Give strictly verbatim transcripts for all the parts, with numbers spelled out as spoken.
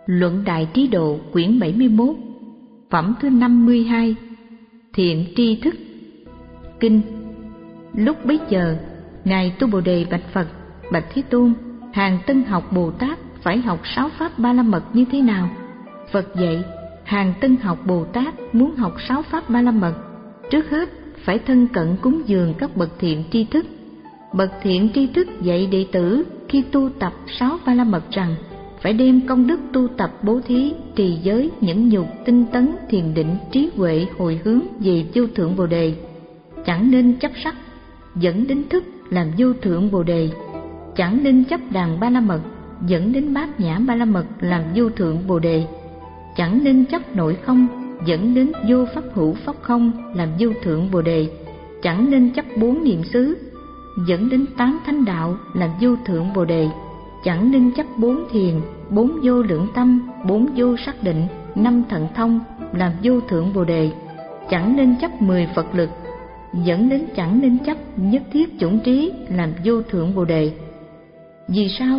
Luận Đại Trí Độ quyển bảy mươi mốt, phẩm thứ năm mươi hai, Thiện tri thức. Kinh. Lúc bấy giờ, Ngài Tu Bồ Đề bạch Phật: Bạch Thế Tôn, hàng tân học Bồ Tát phải học sáu pháp Ba La Mật như thế nào? Phật dạy, hàng tân học Bồ Tát muốn học sáu pháp Ba La Mật, trước hết phải thân cận cúng dường các bậc thiện tri thức. Bậc thiện tri thức dạy đệ tử khi tu tập sáu Ba La Mật rằng phải đem công đức tu tập bố thí, trì giới, nhẫn nhục, tinh tấn, thiền định, trí huệ, hồi hướng về vô thượng Bồ Đề. Chẳng nên chấp sắc dẫn đến thức làm vô thượng Bồ Đề, chẳng nên chấp đàn Ba La Mật dẫn đến bát nhã Ba La Mật làm vô thượng Bồ Đề, chẳng nên chấp nội không dẫn đến vô pháp hữu pháp không làm vô thượng Bồ Đề, chẳng nên chấp bốn niệm xứ dẫn đến tám thánh đạo làm vô thượng Bồ Đề, chẳng nên chấp bốn thiền, bốn vô lượng tâm, bốn vô sắc định, năm thần thông làm vô thượng Bồ Đề, chẳng nên chấp mười Phật lực dẫn đến chẳng nên chấp nhất thiết chủng trí làm vô thượng Bồ Đề. Vì sao?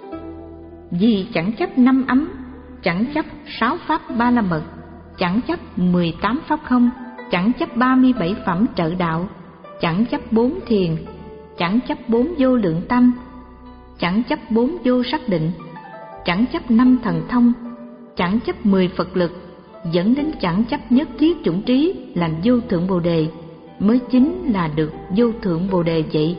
Vì chẳng chấp năm ấm, chẳng chấp sáu pháp Ba La Mật, chẳng chấp mười tám pháp không, chẳng chấp ba mươi bảy phẩm trợ đạo, chẳng chấp bốn thiền, chẳng chấp bốn vô lượng tâm, chẳng chấp bốn vô sắc định, chẳng chấp năm thần thông, chẳng chấp mười Phật lực, dẫn đến chẳng chấp nhất thiết chủng trí làm vô thượng Bồ Đề, mới chính là được vô thượng Bồ Đề vậy.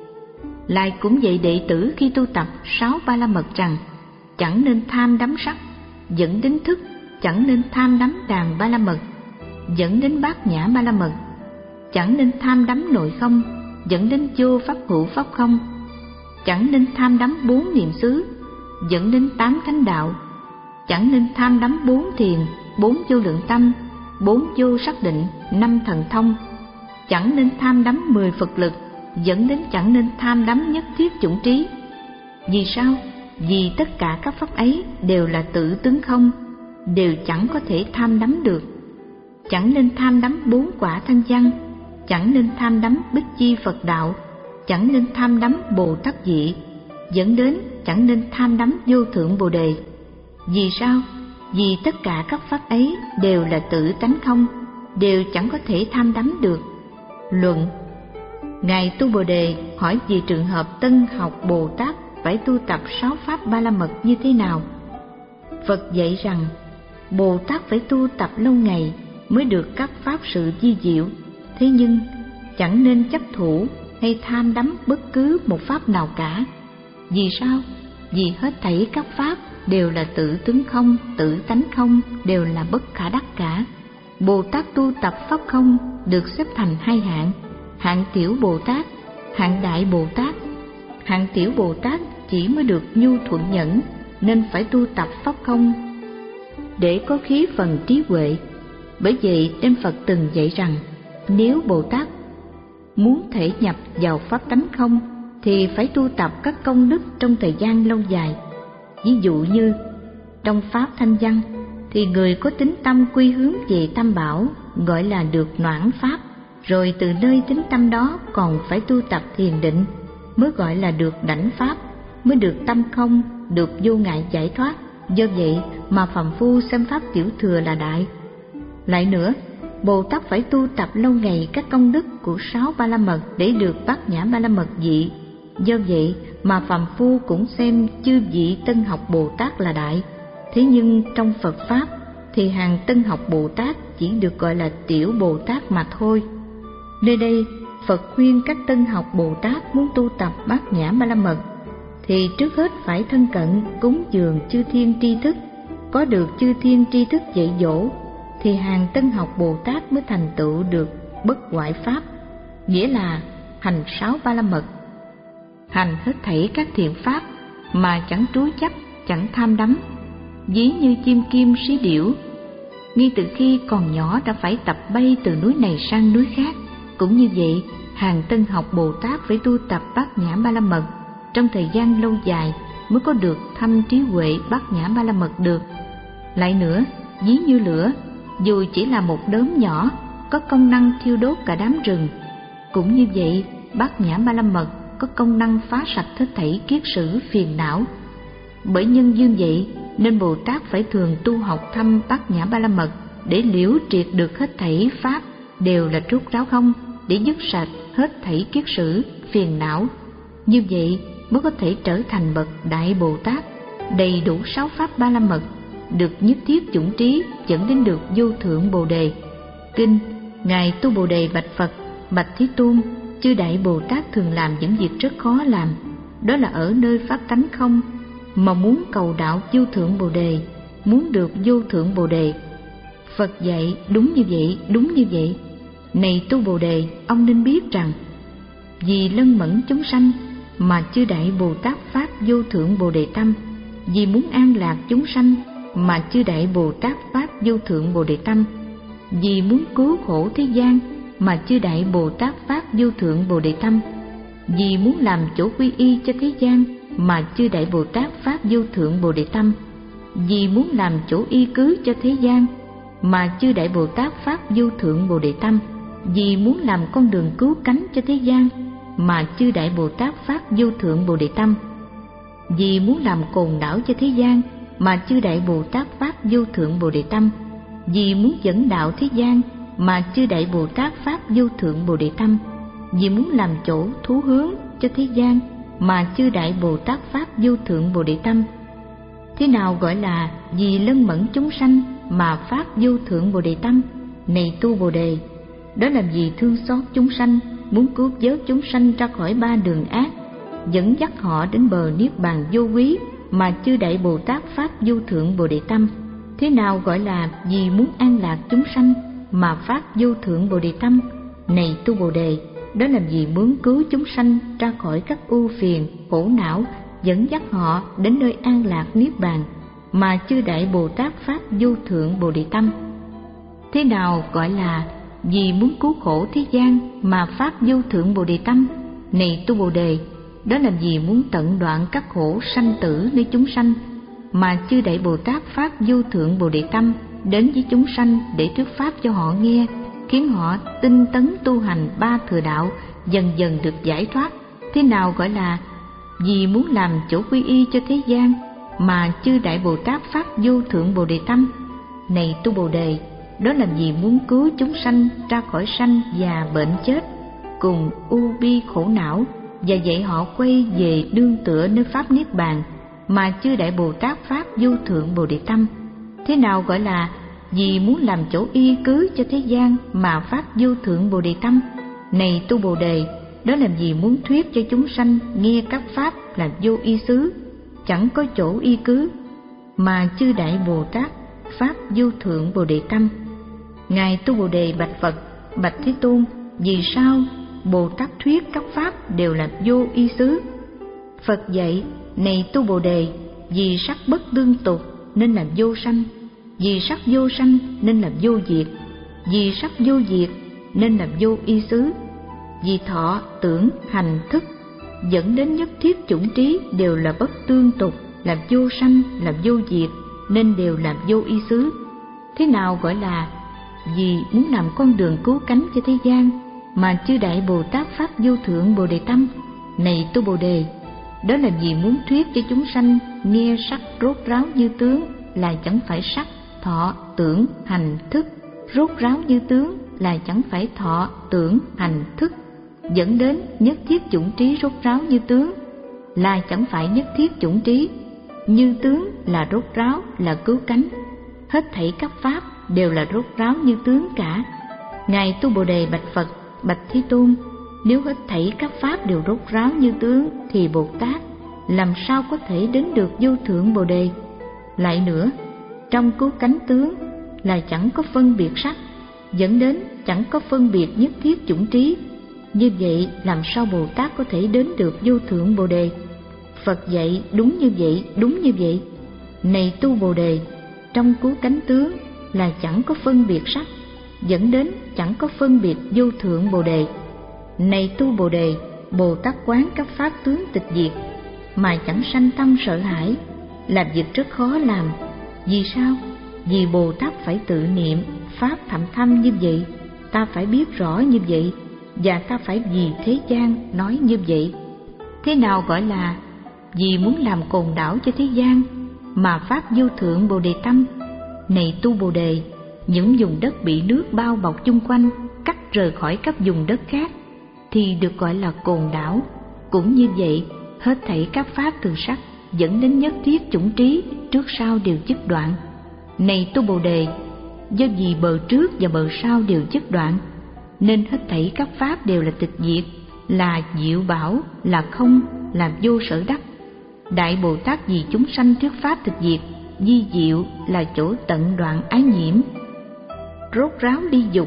Lại cũng dạy đệ tử khi tu tập sáu Ba La Mật rằng chẳng nên tham đắm sắc dẫn đến thức, chẳng nên tham đắm đàn Ba La Mật dẫn đến bát nhã Ba La Mật, chẳng nên tham đắm nội không dẫn đến vô pháp hữu pháp không, chẳng nên tham đắm bốn niệm xứ dẫn đến tám thánh đạo, chẳng nên tham đắm bốn thiền, bốn vô lượng tâm, bốn vô sắc định, năm thần thông, chẳng nên tham đắm mười Phật lực dẫn đến chẳng nên tham đắm nhất thiết chủng trí. Vì sao? Vì tất cả các pháp ấy đều là tự tướng không, đều chẳng có thể tham đắm được. Chẳng nên tham đắm bốn quả thanh văn, chẳng nên tham đắm bích chi Phật đạo, chẳng nên tham đắm Bồ Tát vị, dẫn đến chẳng nên tham đắm vô thượng Bồ Đề. Vì sao? Vì tất cả các pháp ấy đều là tự tánh không, đều chẳng có thể tham đắm được. Luận. Ngài Tu Bồ Đề hỏi về trường hợp tân học Bồ Tát phải tu tập sáu pháp Ba La Mật như thế nào? Phật dạy rằng Bồ Tát phải tu tập lâu ngày mới được các pháp sự vi diệu, thế nhưng chẳng nên chấp thủ hay tham đắm bất cứ một pháp nào cả. Vì sao? Vì hết thảy các pháp đều là tự tướng không, tự tánh không, đều là bất khả đắc cả. Bồ Tát tu tập pháp không được xếp thành hai hạng: hạng tiểu Bồ Tát, hạng đại Bồ Tát. Hạng tiểu Bồ Tát chỉ mới được nhu thuận nhẫn, nên phải tu tập pháp không để có khí phần trí huệ. Bởi vậy Đức Phật từng dạy rằng nếu Bồ Tát muốn thể nhập vào pháp tánh không thì phải tu tập các công đức trong thời gian lâu dài. Ví dụ như trong pháp thanh văn thì người có tính tâm quy hướng về Tam Bảo gọi là được noãn pháp, rồi từ nơi tính tâm đó còn phải tu tập thiền định mới gọi là được đảnh pháp, mới được tâm không, được vô ngại giải thoát. Do vậy mà phàm phu xem pháp tiểu thừa là đại. Lại nữa, Bồ Tát phải tu tập lâu ngày các công đức của sáu Ba La Mật để được bát nhã Ba La Mật vị. Do vậy mà phàm phu cũng xem chư vị tân học Bồ Tát là đại. Thế nhưng trong Phật Pháp thì hàng tân học Bồ Tát chỉ được gọi là tiểu Bồ Tát mà thôi. Nơi đây Phật khuyên các tân học Bồ Tát muốn tu tập bát nhã Ba La Mật thì trước hết phải thân cận cúng dường chư thiên tri thức. Có được chư thiên tri thức dạy dỗ thì hàng tân học Bồ Tát mới thành tựu được bất hoại pháp, nghĩa là hành sáu Ba La Mật, hành hết thảy các thiện pháp mà chẳng trúi chấp, chẳng tham đắm. Ví như chim kim sĩ điểu, ngay từ khi còn nhỏ đã phải tập bay từ núi này sang núi khác. Cũng như vậy, hàng tân học Bồ Tát phải tu tập bát nhã Ba La Mật trong thời gian lâu dài mới có được thâm trí huệ bát nhã Ba La Mật được. Lại nữa, ví như lửa, dù chỉ là một đốm nhỏ có công năng thiêu đốt cả đám rừng. Cũng như vậy, bát nhã Ba La Mật có công năng phá sạch hết thảy kiết sử phiền não. Bởi nhân duyên vậy nên Bồ Tát phải thường tu học thâm Bát Nhã Ba La Mật để liễu triệt được hết thảy pháp đều là rốt ráo không, để dứt sạch hết thảy kiết sử, phiền não. Như vậy mới có thể trở thành bậc Đại Bồ Tát, đầy đủ sáu pháp Ba La Mật, được nhất thiết chủng trí, dẫn đến được vô thượng Bồ Đề. Kinh: Ngài Tu Bồ Đề bạch Phật: Bạch Thế Tôn, chư Đại Bồ Tát thường làm những việc rất khó làm, đó là ở nơi pháp tánh không, mà muốn cầu đạo vô thượng Bồ Đề, muốn được vô thượng Bồ Đề. Phật dạy: đúng như vậy, đúng như vậy. Này Tu Bồ Đề, ông nên biết rằng vì lân mẫn chúng sanh mà chư Đại Bồ Tát phát vô thượng Bồ Đề tâm, vì muốn an lạc chúng sanh mà chư Đại Bồ Tát phát vô thượng Bồ Đề tâm, vì muốn cứu khổ thế gian mà chư Đại Bồ Tát phát vô thượng Bồ Đề tâm, vì muốn làm chỗ quy y cho thế gian mà chư Đại Bồ Tát phát vô thượng Bồ Đề tâm, vì muốn làm chỗ y cứ cho thế gian mà chư Đại Bồ Tát phát vô thượng Bồ Đề tâm, vì muốn làm con đường cứu cánh cho thế gian mà chư Đại Bồ Tát phát vô thượng Bồ Đề tâm, vì muốn làm cồn đảo cho thế gian mà chư Đại Bồ Tát phát vô thượng Bồ Đề tâm, vì muốn dẫn đạo thế gian mà chư Đại Bồ Tát phát vô thượng Bồ Đề tâm, vì muốn làm chỗ thú hướng cho thế gian mà chư Đại Bồ Tát phát vô thượng Bồ Đề tâm. Thế nào gọi là vì lân mẫn chúng sanh mà phát vô thượng Bồ Đề tâm? Này Tu Bồ Đề, đó là vì thương xót chúng sanh, muốn cứu vớt chúng sanh ra khỏi ba đường ác, dẫn dắt họ đến bờ niết bàn vô quý mà chư Đại Bồ Tát phát vô thượng Bồ Đề tâm. Thế nào gọi là vì muốn an lạc chúng sanh mà phát vô thượng Bồ Đề tâm? Này Tu Bồ Đề, đó là vì muốn cứu chúng sanh ra khỏi các ưu phiền, khổ não, dẫn dắt họ đến nơi an lạc niết bàn mà chư Đại Bồ Tát phát vô thượng Bồ Đề tâm. Thế nào gọi là vì muốn cứu khổ thế gian mà phát vô thượng Bồ Đề tâm? Này Tu Bồ Đề, đó là vì muốn tận đoạn các khổ sanh tử nơi chúng sanh mà chư Đại Bồ Tát phát vô thượng Bồ Đề tâm đến với chúng sanh để thuyết pháp cho họ nghe, khiến họ tinh tấn tu hành ba thừa đạo, dần dần được giải thoát. Thế nào gọi là vì muốn làm chỗ quy y cho thế gian mà chư Đại Bồ Tát phát vô thượng Bồ Đề tâm? Này Tu Bồ Đề, đó là vì muốn cứu chúng sanh ra khỏi sanh già bệnh chết cùng u bi khổ não, và dạy họ quay về nương tựa nơi pháp niết bàn mà chư Đại Bồ Tát phát vô thượng Bồ Đề tâm. Thế nào gọi là vì muốn làm chỗ y cứ cho thế gian mà phát vô thượng Bồ Đề tâm? Này Tu Bồ Đề, đó là vì muốn thuyết cho chúng sanh nghe các pháp là vô y xứ, chẳng có chỗ y cứ, mà chư Đại Bồ Tát phát vô thượng Bồ Đề tâm. Ngài Tu Bồ Đề bạch Phật: Bạch Thế Tôn, vì sao Bồ Tát thuyết các pháp đều là vô y xứ? Phật dạy: Này Tu Bồ Đề, vì sắc bất tương tục nên là vô sanh, vì sắc vô sanh nên là vô diệt, vì sắc vô diệt nên là vô y xứ, vì thọ tưởng hành thức dẫn đến nhất thiết chủng trí đều là bất tương tục, là vô sanh, là vô diệt, nên đều là vô y xứ. Thế nào gọi là vì muốn làm con đường cứu cánh cho thế gian mà chư Đại Bồ Tát phát vô thượng Bồ Đề tâm? Này Tu Bồ Đề, đó là vì muốn thuyết cho chúng sanh nghe sắc rốt ráo như tướng là chẳng phải sắc, thọ tưởng hành thức, rốt ráo như tướng là chẳng phải thọ tưởng hành thức, dẫn đến nhất thiết chủng trí rốt ráo như tướng là chẳng phải nhất thiết chủng trí, như tướng là rốt ráo, là cứu cánh. Hết thảy các pháp đều là rốt ráo như tướng cả. Ngài Tu Bồ Đề bạch Phật: Bạch Thế Tôn, nếu hết thảy các pháp đều rốt ráo như tướng thì Bồ Tát làm sao có thể đến được vô thượng Bồ Đề? Lại nữa, trong cứu cánh tướng là chẳng có phân biệt sắc, dẫn đến chẳng có phân biệt nhất thiết chủng trí. Như vậy làm sao Bồ Tát có thể đến được vô thượng Bồ Đề? Phật dạy: đúng như vậy, đúng như vậy. Này Tu Bồ Đề, trong cứu cánh tướng là chẳng có phân biệt sắc, dẫn đến chẳng có phân biệt vô thượng Bồ Đề. Này Tu Bồ Đề, Bồ Tát quán các pháp tướng tịch diệt mà chẳng sanh tâm sợ hãi, là việc rất khó làm. Vì sao? Vì Bồ Tát phải tự niệm pháp thậm thâm như vậy, ta phải biết rõ như vậy, và ta phải vì thế gian nói như vậy. Thế nào gọi là vì muốn làm cồn đảo cho thế gian mà pháp vô thượng Bồ Đề tâm. Này tu Bồ Đề, những vùng đất bị nước bao bọc chung quanh, cắt rời khỏi các vùng đất khác, thì được gọi là cồn đảo. Cũng như vậy, hết thảy các pháp từ sắc dẫn đến nhất thiết chủng trí, trước sau đều dứt đoạn. Này tu Bồ Đề, do vì bờ trước và bờ sau đều dứt đoạn, nên hết thảy các pháp đều là tịch diệt, là diệu bảo, là không, là vô sở đắc. Đại Bồ Tát vì chúng sanh thuyết pháp tịch diệt, di diệu là chỗ tận đoạn ái nhiễm, rốt ráo ly dục,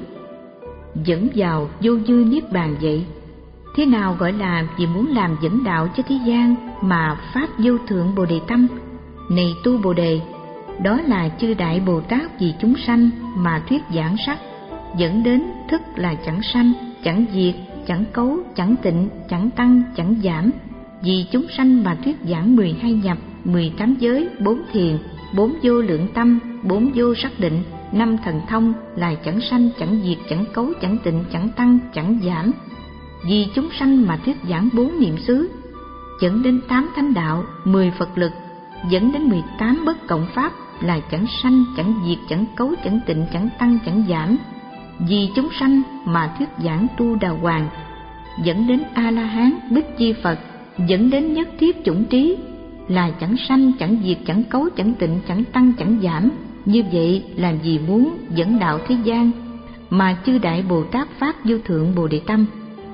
dẫn vào vô dư niết bàn vậy. Thế nào gọi là vì muốn làm dẫn đạo cho thế gian mà pháp vô thượng Bồ Đề tâm? Này tu Bồ Đề, đó là chư Đại Bồ Tát vì chúng sanh mà thuyết giảng sắc, dẫn đến thức là chẳng sanh, chẳng diệt, chẳng cấu, chẳng tịnh, chẳng tăng, chẳng giảm. Vì chúng sanh mà thuyết giảng mười hai nhập, mười tám giới, bốn thiền, bốn vô lượng tâm, bốn vô sắc định, năm thần thông là chẳng sanh, chẳng diệt, chẳng cấu, chẳng tịnh, chẳng tăng, chẳng giảm. Vì chúng sanh mà thuyết giảng bốn niệm xứ, dẫn đến tám thánh đạo, mười Phật lực, dẫn đến mười tám bất cộng pháp là chẳng sanh, chẳng diệt, chẳng cấu, chẳng tịnh, chẳng tăng, chẳng giảm. Vì chúng sanh mà thuyết giảng tu đà hoàng, dẫn đến A La Hán, Bích Chi Phật, dẫn đến nhất thiết chủng trí là chẳng sanh, chẳng diệt, chẳng cấu, chẳng tịnh, chẳng tăng, chẳng giảm. Như vậy là vì muốn dẫn đạo thế gian mà chư Đại Bồ Tát phát vô thượng Bồ Đề tâm.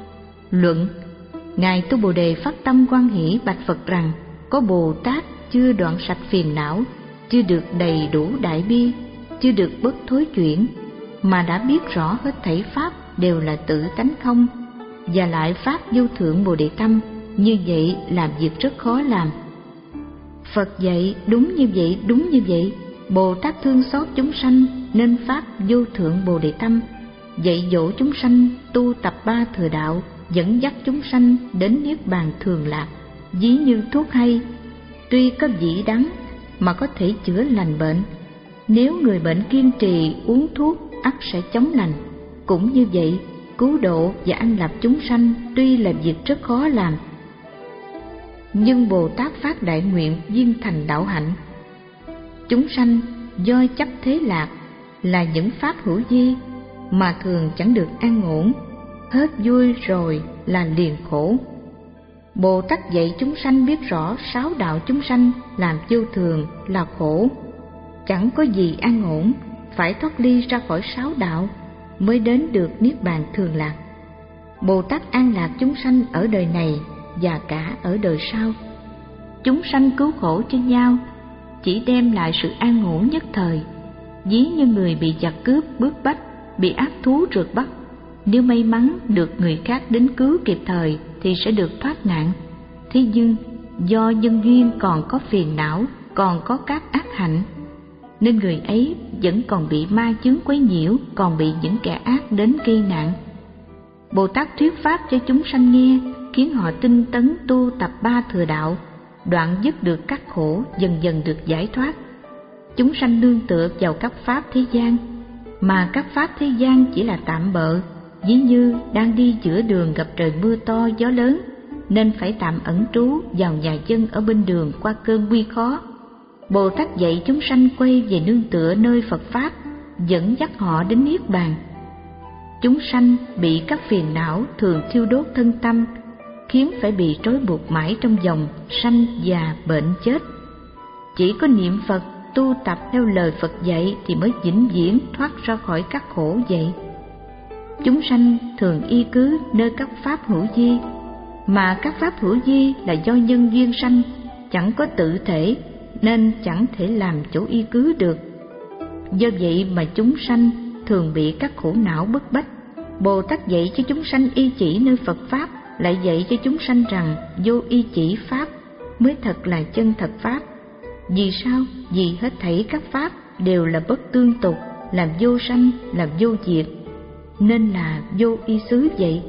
Luận: Ngài tu Bồ Đề phát tâm hoan hỷ bạch Phật rằng: có Bồ Tát chưa đoạn sạch phiền não, chưa được đầy đủ đại bi, chưa được bất thối chuyển, mà đã biết rõ hết thảy pháp đều là tự tánh không, và lại pháp vô thượng Bồ Đề tâm, như vậy làm việc rất khó làm. Phật dạy đúng như vậy, đúng như vậy. Bồ Tát thương xót chúng sanh nên pháp vô thượng Bồ Đề tâm, dạy dỗ chúng sanh tu tập ba thừa đạo, dẫn dắt chúng sanh đến niết bàn thường lạc. Ví như thuốc hay, tuy có vị đắng mà có thể chữa lành bệnh. Nếu người bệnh kiên trì uống thuốc, ắt sẽ chóng lành. Cũng như vậy, cứu độ và an lạc chúng sanh tuy là việc rất khó làm, nhưng Bồ Tát phát đại nguyện viên thành đạo hạnh. Chúng sanh do chấp thế lạc là những pháp hữu vi mà thường chẳng được an ổn, hết vui rồi là liền khổ. Bồ Tát dạy chúng sanh biết rõ sáu đạo chúng sanh làm vô thường là khổ, chẳng có gì an ổn, phải thoát ly ra khỏi sáu đạo mới đến được niết bàn thường lạc. Bồ Tát an lạc chúng sanh ở đời này và cả ở đời sau. Chúng sanh cứu khổ cho nhau chỉ đem lại sự an ổn nhất thời. Ví như người bị giặc cướp bức bách, bị ác thú rượt bắt, nếu may mắn được người khác đến cứu kịp thời thì sẽ được thoát nạn. Thế nhưng do nhân duyên còn có phiền não, còn có các ác hạnh, nên người ấy vẫn còn bị ma chướng quấy nhiễu, còn bị những kẻ ác đến gây nạn. Bồ Tát thuyết pháp cho chúng sanh nghe, khiến họ tinh tấn tu tập ba thừa đạo, đoạn dứt được các khổ, dần dần được giải thoát. Chúng sanh nương tựa vào các pháp thế gian, mà các pháp thế gian chỉ là tạm bợ. Ví như đang đi giữa đường gặp trời mưa to gió lớn, nên phải tạm ẩn trú vào nhà dân ở bên đường qua cơn nguy khó. Bồ Tát dạy chúng sanh quay về nương tựa nơi Phật pháp, dẫn dắt họ đến niết bàn. Chúng sanh bị các phiền não thường thiêu đốt thân tâm, khiến phải bị trói buộc mãi trong vòng sanh già bệnh chết. Chỉ có niệm Phật, tu tập theo lời Phật dạy thì mới vĩnh viễn thoát ra khỏi các khổ vậy. Chúng sanh thường y cứ nơi các pháp hữu vi, mà các pháp hữu vi là do nhân duyên sanh, chẳng có tự thể nên chẳng thể làm chỗ y cứ được. Do vậy mà chúng sanh thường bị các khổ não bức bách. Bồ Tát dạy cho chúng sanh y chỉ nơi Phật pháp, lại dạy cho chúng sanh rằng vô y chỉ pháp mới thật là chân thật pháp. Vì sao? Vì hết thảy các pháp đều là bất tương tục, làm vô sanh, làm vô diệt, nên là vô y xứ vậy.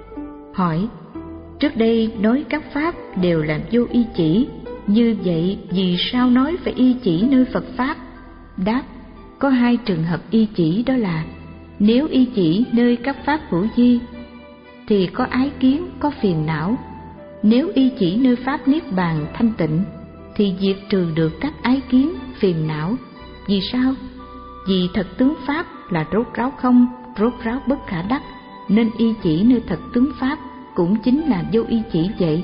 Hỏi: trước đây nói các pháp đều làm vô y chỉ, như vậy vì sao nói phải y chỉ nơi Phật pháp? Đáp: có hai trường hợp y chỉ, đó là nếu y chỉ nơi các pháp hữu vi thì có ái kiến, có phiền não. Nếu y chỉ nơi pháp niết bàn thanh tịnh thì diệt trừ được các ái kiến, phiền não. Vì sao? Vì thật tướng Pháp là rốt ráo không, rốt ráo bất khả đắc, nên y chỉ nơi thật tướng Pháp cũng chính là vô y chỉ vậy.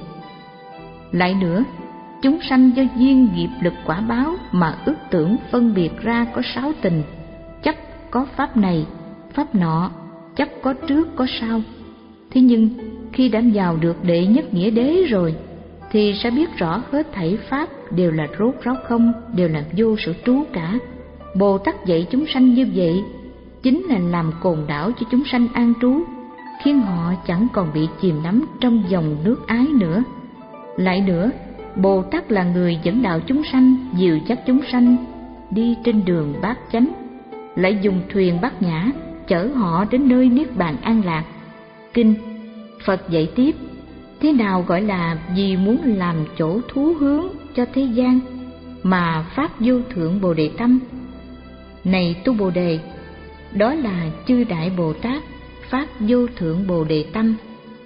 Lại nữa, chúng sanh do duyên nghiệp lực quả báo mà ước tưởng phân biệt ra có sáu tình, chấp có pháp này, pháp nọ, chấp có trước có sau. Thế nhưng khi đã vào được đệ nhất nghĩa đế rồi thì sẽ biết rõ hết thảy pháp đều là rốt ráo không, đều là vô sở trú cả. Bồ Tát dạy chúng sanh như vậy chính là làm cồn đảo cho chúng sanh an trú, khiến họ chẳng còn bị chìm đắm trong dòng nước ái nữa. Lại nữa, Bồ Tát là người dẫn đạo chúng sanh, dìu dắt chúng sanh đi trên đường bát chánh, lại dùng thuyền bát nhã chở họ đến nơi niết bàn an lạc. Kinh Phật dạy tiếp, thế nào gọi là vì muốn làm chỗ thú hướng cho thế gian mà phát vô thượng Bồ Đề tâm? Này tu Bồ Đề, đó là chư Đại Bồ Tát phát vô thượng Bồ Đề tâm.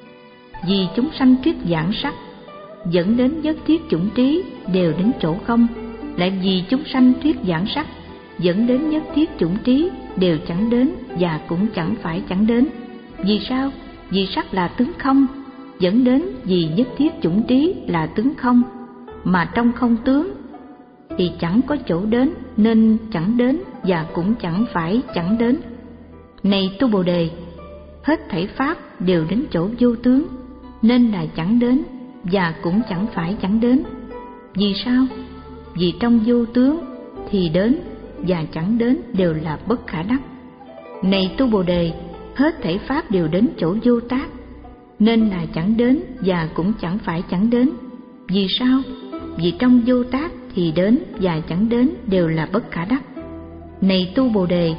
Vì chúng sanh thuyết giảng sắc dẫn đến nhất thiết chủng trí đều đến chỗ không, lại vì chúng sanh thuyết giảng sắc dẫn đến nhất thiết chủng trí đều chẳng đến và cũng chẳng phải chẳng đến. Vì sao? Vì sắc là tướng không, dẫn đến vì nhất thiết chủng trí là tướng không, mà trong không tướng thì chẳng có chỗ đến nên chẳng đến và cũng chẳng phải chẳng đến. Này tu Bồ Đề, hết thảy pháp đều đến chỗ vô tướng nên là chẳng đến và cũng chẳng phải chẳng đến. Vì sao? Vì trong vô tướng thì đến và chẳng đến đều là bất khả đắc. Này tu Bồ Đề, hết thảy pháp đều đến chỗ vô tác nên là chẳng đến và cũng chẳng phải chẳng đến. Vì sao? Vì trong vô tác thì đến và chẳng đến đều là bất khả đắc. Này tu Bồ Đề,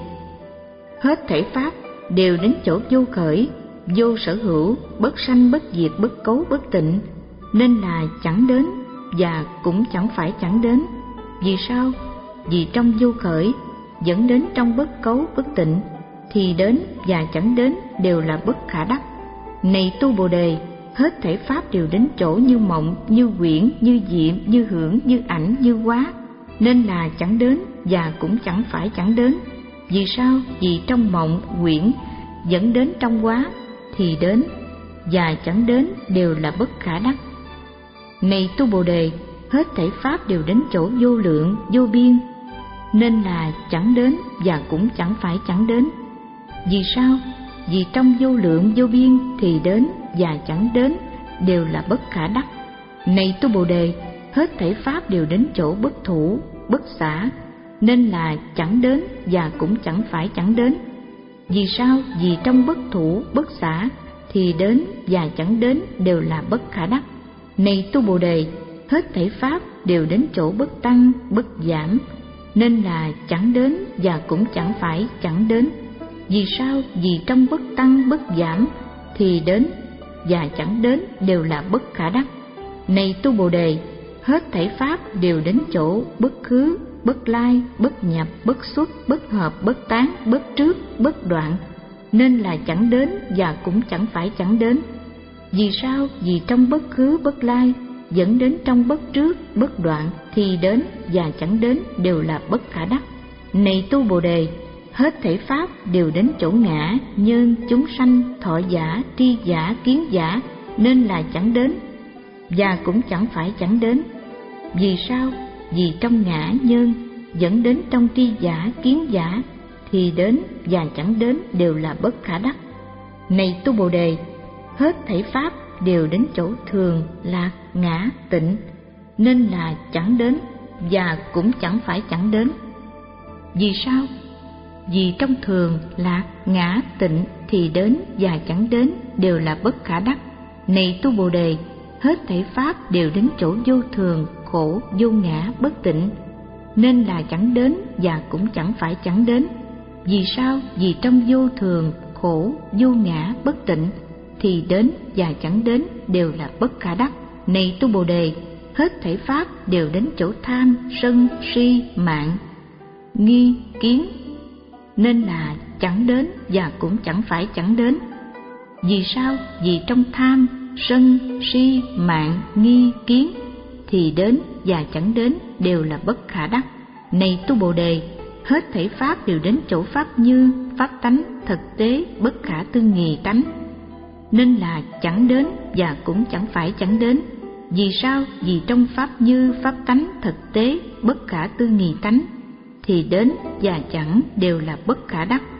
hết thảy pháp đều đến chỗ vô khởi, vô sở hữu, bất sanh bất diệt, bất cấu bất tịnh, nên là chẳng đến và cũng chẳng phải chẳng đến. Vì sao? Vì trong vô khởi dẫn đến trong bất cấu bất tịnh thì đến và chẳng đến đều là bất khả đắc. Này tu Bồ Đề, hết thảy pháp đều đến chỗ như mộng, như quyển, như diệm, như hưởng, như ảnh, như hóa, nên là chẳng đến và cũng chẳng phải chẳng đến. Vì sao? Vì trong mộng, quyển dẫn đến trong hóa thì đến và chẳng đến đều là bất khả đắc. Này tu Bồ Đề, hết thảy pháp đều đến chỗ vô lượng, vô biên, nên là chẳng đến và cũng chẳng phải chẳng đến. Vì sao? Vì trong vô lượng vô biên thì đến và chẳng đến đều là bất khả đắc. Này tu Bồ Đề, hết thảy pháp đều đến chỗ bất thủ, bất xả, nên là chẳng đến và cũng chẳng phải chẳng đến. Vì sao? Vì trong bất thủ, bất xả thì đến và chẳng đến đều là bất khả đắc. Này tu Bồ Đề, hết thảy pháp đều đến chỗ bất tăng, bất giảm, nên là chẳng đến và cũng chẳng phải chẳng đến. Vì sao? Vì trong bất tăng, bất giảm thì đến và chẳng đến đều là bất khả đắc. Này tu Bồ Đề, hết thảy pháp đều đến chỗ bất khứ, bất lai, bất nhập, bất xuất, bất hợp, bất tán, bất trước, bất đoạn, nên là chẳng đến và cũng chẳng phải chẳng đến. Vì sao? Vì trong bất khứ, bất lai dẫn đến trong bất trước, bất đoạn thì đến và chẳng đến đều là bất khả đắc. Này tu Bồ Đề, hết thảy pháp đều đến chỗ ngã, nhân, chúng sanh, thọ giả, tri giả, kiến giả, nên là chẳng đến và cũng chẳng phải chẳng đến. Vì sao? Vì trong ngã, nhân dẫn đến trong tri giả, kiến giả thì đến và chẳng đến đều là bất khả đắc. Này tu Bồ Đề, hết thảy pháp đều đến chỗ thường, lạc, ngã, tịnh, nên là chẳng đến và cũng chẳng phải chẳng đến. Vì sao? Vì trong thường, lạc, ngã, tịnh thì đến và chẳng đến đều là bất khả đắc. Này tu Bồ Đề, hết thảy pháp đều đến chỗ vô thường, khổ, vô ngã, bất tịnh, nên là chẳng đến và cũng chẳng phải chẳng đến. Vì sao? Vì trong vô thường, khổ, vô ngã, bất tịnh thì đến và chẳng đến đều là bất khả đắc. Này tu Bồ Đề, hết thảy pháp đều đến chỗ tham, sân, si, mạng, nghi, kiến, nên là chẳng đến và cũng chẳng phải chẳng đến. Vì sao? Vì trong tham, sân, si, mạng, nghi, kiến thì đến và chẳng đến đều là bất khả đắc. Này tu Bồ Đề, hết thảy pháp đều đến chỗ pháp như, pháp tánh, thực tế, bất khả tư nghì tánh, nên là chẳng đến và cũng chẳng phải chẳng đến. Vì sao? Vì trong pháp như, pháp tánh, thực tế, bất khả tư nghì tánh thì đến và chẳng đều là bất khả đắc.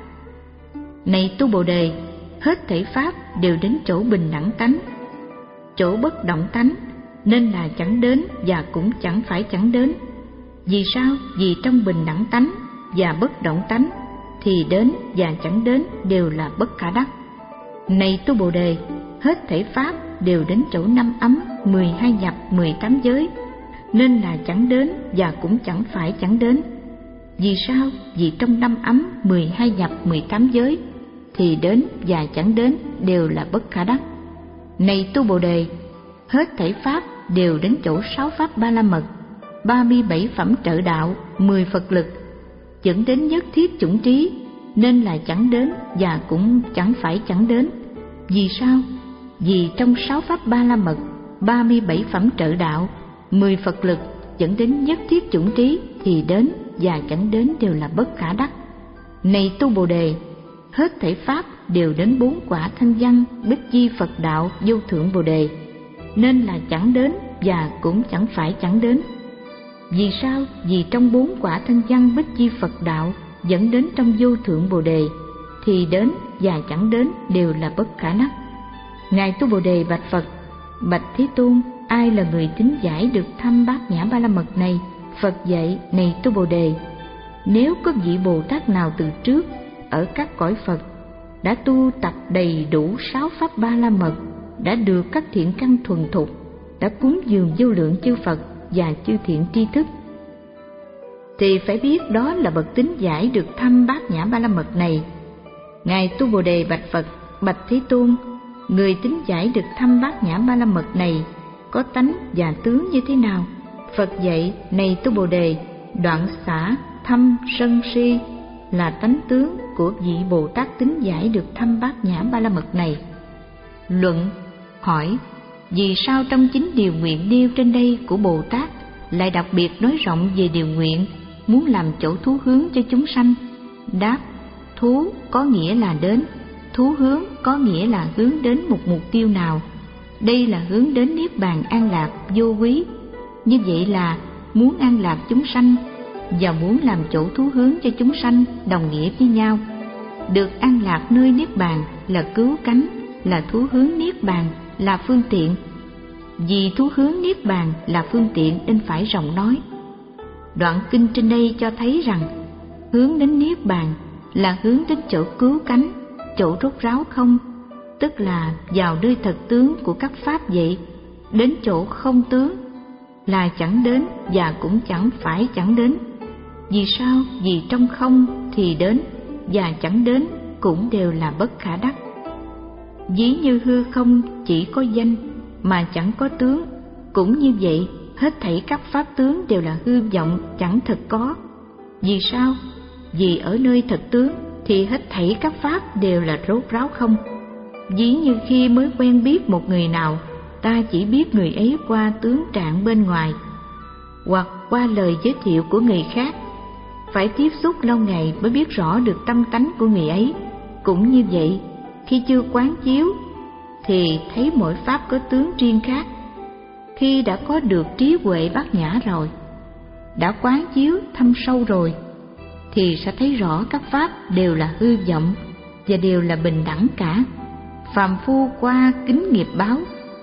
Này tu Bồ Đề, hết thảy pháp đều đến chỗ bình đẳng tánh, chỗ bất động tánh, nên là chẳng đến và cũng chẳng phải chẳng đến. Vì sao? Vì trong bình đẳng tánh và bất động tánh thì đến và chẳng đến đều là bất khả đắc. Này tu Bồ Đề, hết thảy pháp đều đến chỗ năm ấm, mười hai nhập, mười tám giới, nên là chẳng đến và cũng chẳng phải chẳng đến. Vì sao? Vì trong năm ấm, mười hai nhập, mười tám giới thì đến và chẳng đến đều là bất khả đắc. Này tu Bồ Đề, hết thảy pháp đều đến chỗ sáu pháp ba la mật, ba mươi bảy phẩm trợ đạo, mười Phật lực, dẫn đến nhất thiết chủng trí, nên là chẳng đến và cũng chẳng phải chẳng đến. Vì sao? Vì trong sáu pháp ba la mật, ba mươi bảy phẩm trợ đạo, mười Phật lực, dẫn đến nhất thiết chủng trí thì đến và chẳng đến đều là bất khả đắc. Này tu Bồ Đề, hết thảy pháp đều đến bốn quả thanh văn, bích chi Phật đạo, vô thượng Bồ Đề, nên là chẳng đến và cũng chẳng phải chẳng đến. Vì sao? Vì trong bốn quả thanh văn, bích chi Phật đạo dẫn đến trong vô thượng Bồ Đề thì đến và chẳng đến đều là bất khả đắc. Ngài tu Bồ Đề bạch Phật: Bạch Thế Tôn, ai là người tín giải được thâm bát nhã ba la mật này? Phật dạy: Này tu Bồ Đề, nếu có vị Bồ Tát nào từ trước ở các cõi Phật đã tu tập đầy đủ sáu pháp ba la mật, đã được các thiện căn thuần thục, đã cúng dường vô lượng chư Phật và chư thiện tri thức, thì phải biết đó là bậc tín giải được thâm bát nhã ba la mật này. Ngài tu Bồ Đề bạch Phật: Bạch Thế Tôn, người tín giải được thâm bát nhã ba la mật này có tánh và tướng như thế nào? Phật dạy: Này tu Bồ Đề, đoạn xả thâm sân si là tánh tướng của vị Bồ Tát tín giải được thâm bát nhã ba la mật này. Luận: hỏi, vì sao trong chín điều nguyện nêu trên đây của Bồ Tát lại đặc biệt nói rộng về điều nguyện muốn làm chỗ thú hướng cho chúng sanh? Đáp: thú có nghĩa là đến, thú hướng có nghĩa là hướng đến một mục tiêu nào. Đây là hướng đến niết bàn an lạc vô quý. Như vậy là muốn an lạc chúng sanh và muốn làm chỗ thú hướng cho chúng sanh đồng nghĩa với nhau. Được an lạc nơi niết bàn là cứu cánh, là thú hướng niết bàn là phương tiện. Vì thú hướng niết bàn là phương tiện nên phải rộng nói. Đoạn kinh trên đây cho thấy rằng hướng đến niết bàn là hướng đến chỗ cứu cánh, chỗ rốt ráo không, tức là vào nơi thật tướng của các pháp vậy. Đến chỗ không tướng là chẳng đến và cũng chẳng phải chẳng đến. Vì sao? Vì trong không thì đến và chẳng đến cũng đều là bất khả đắc. Ví như hư không chỉ có danh mà chẳng có tướng, cũng như vậy hết thảy các pháp tướng đều là hư vọng chẳng thực có. Vì sao? Vì ở nơi thật tướng thì hết thảy các pháp đều là rốt ráo không. Ví như khi mới quen biết một người nào, ta chỉ biết người ấy qua tướng trạng bên ngoài hoặc qua lời giới thiệu của người khác. Phải tiếp xúc lâu ngày mới biết rõ được tâm tánh của người ấy. Cũng như vậy, khi chưa quán chiếu thì thấy mỗi pháp có tướng riêng khác. Khi đã có được trí huệ bát nhã rồi, đã quán chiếu thâm sâu rồi, thì sẽ thấy rõ các pháp đều là hư vọng và đều là bình đẳng cả. Phàm phu qua kính nghiệp báo,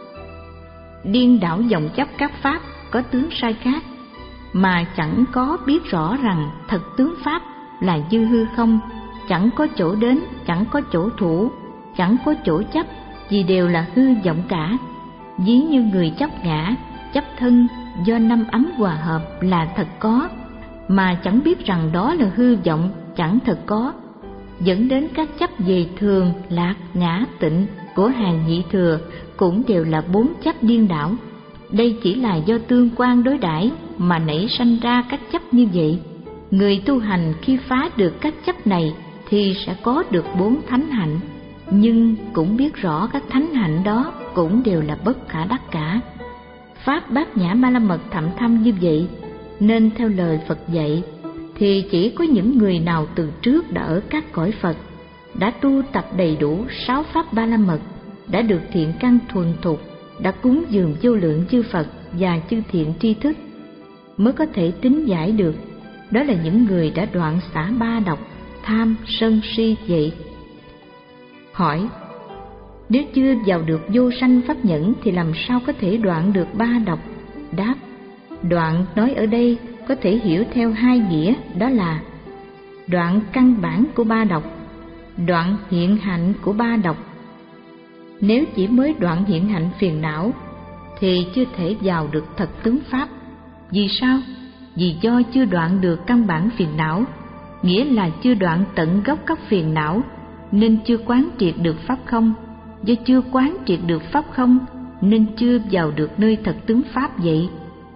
điên đảo vọng chấp các pháp có tướng sai khác, mà chẳng có biết rõ rằng thật tướng pháp là dư hư không, chẳng có chỗ đến, chẳng có chỗ thủ, chẳng có chỗ chấp, vì đều là hư vọng cả. Ví như người chấp ngã, chấp thân do năm ấm hòa hợp là thật có, mà chẳng biết rằng đó là hư vọng chẳng thật có, dẫn đến các chấp về thường, lạc, ngã, tịnh của hàng nhị thừa cũng đều là bốn chấp điên đảo. Đây chỉ là do tương quan đối đãi mà nảy sanh ra các chấp như vậy. Người tu hành khi phá được các chấp này thì sẽ có được bốn thánh hạnh, nhưng cũng biết rõ các thánh hạnh đó cũng đều là bất khả đắc cả. pháp Bát Nhã Ba La Mật thậm thâm như vậy, nên theo lời Phật dạy thì chỉ có những người nào từ trước đã ở các cõi Phật, đã tu tập đầy đủ sáu pháp Ba La Mật, đã được thiện căn thuần thục, đã cúng dường vô lượng chư Phật và chư thiện tri thức, mới có thể tín giải được. Đó là những người đã đoạn xả ba độc, tham, sân, si vậy. Hỏi: nếu chưa vào được vô sanh pháp nhẫn thì làm sao có thể đoạn được ba độc? Đáp: đoạn nói ở đây có thể hiểu theo hai nghĩa, đó là đoạn căn bản của ba độc, đoạn hiện hạnh của ba độc. Nếu chỉ mới đoạn hiện hạnh phiền não thì chưa thể vào được thật tướng pháp. Vì sao? Vì do chưa đoạn được căn bản phiền não, nghĩa là chưa đoạn tận gốc các phiền não, nên chưa quán triệt được pháp không. Do chưa quán triệt được pháp không nên chưa vào được nơi thật tướng pháp vậy.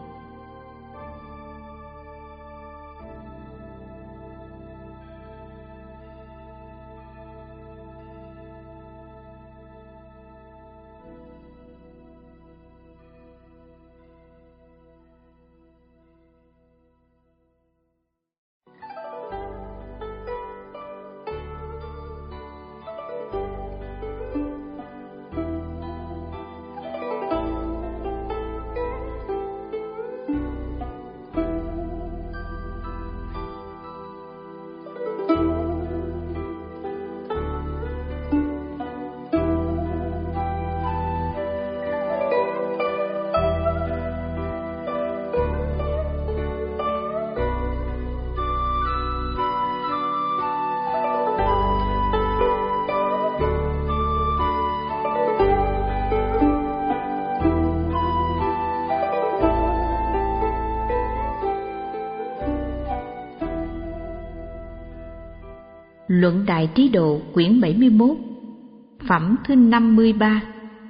Luận Đại Trí Độ quyển bảy mươi mốt, phẩm thứ năm mươi ba.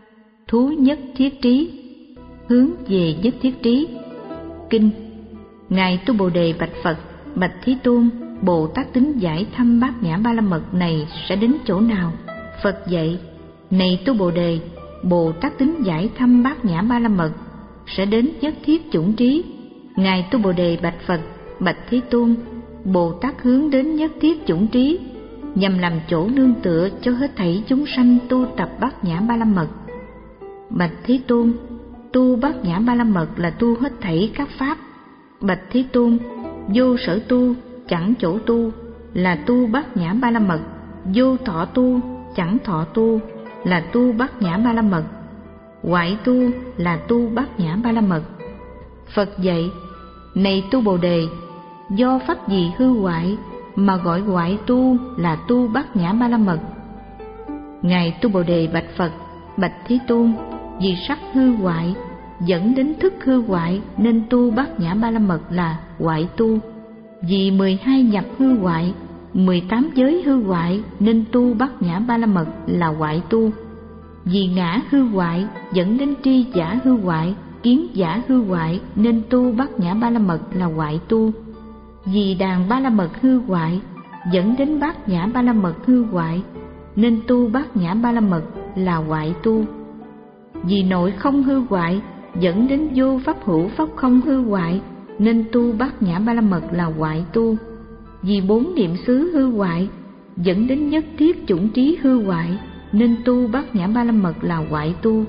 Thú nhất thiết trí, hướng về nhất thiết trí. Kinh. Ngài Tu Bồ Đề bạch Phật: bạch Thế Tôn, Bồ Tát tính giải thâm Bát Nhã Ba La Mật này sẽ đến chỗ nào? Phật dạy: này Tu Bồ Đề, Bồ Tát tính giải thâm Bát Nhã Ba La Mật sẽ đến nhất thiết chủng trí. Ngài Tu Bồ Đề bạch Phật: bạch Thế Tôn, Bồ Tát hướng đến nhất thiết chủng trí, nhằm làm chỗ nương tựa cho hết thảy chúng sanh tu tập Bát Nhã Ba La Mật. Bạch Thế Tôn, tu Bát Nhã Ba La Mật là tu hết thảy các pháp. Bạch Thế Tôn, vô sở tu, chẳng chỗ tu là tu Bát Nhã Ba La Mật. Vô thọ tu, chẳng thọ tu là tu Bát Nhã Ba La Mật. Hoại tu là tu Bát Nhã Ba La Mật. Phật dạy: này Tu Bồ Đề, do pháp gì hư hoại mà gọi hoại tu là tu Bát Nhã Ba La Mật? Ngài Tu Bồ Đề bạch Phật: bạch Thế Tôn, vì sắc hư hoại dẫn đến thức hư hoại nên tu Bát Nhã Ba La Mật là hoại tu. Vì mười hai nhập hư hoại, mười tám giới hư hoại nên tu Bát Nhã Ba La Mật là hoại tu. Vì ngã hư hoại dẫn đến tri giả hư hoại, kiến giả hư hoại nên tu Bát Nhã Ba La Mật là hoại tu. Vì đàn Ba La Mật hư hoại dẫn đến Bát Nhã Ba La Mật hư hoại nên tu Bát Nhã Ba La Mật là hoại tu. Vì nội không hư hoại dẫn đến vô pháp hữu pháp không hư hoại nên tu Bát Nhã Ba La Mật là hoại tu. Vì bốn niệm xứ hư hoại dẫn đến nhất thiết chủng trí hư hoại nên tu Bát Nhã Ba La Mật là hoại tu.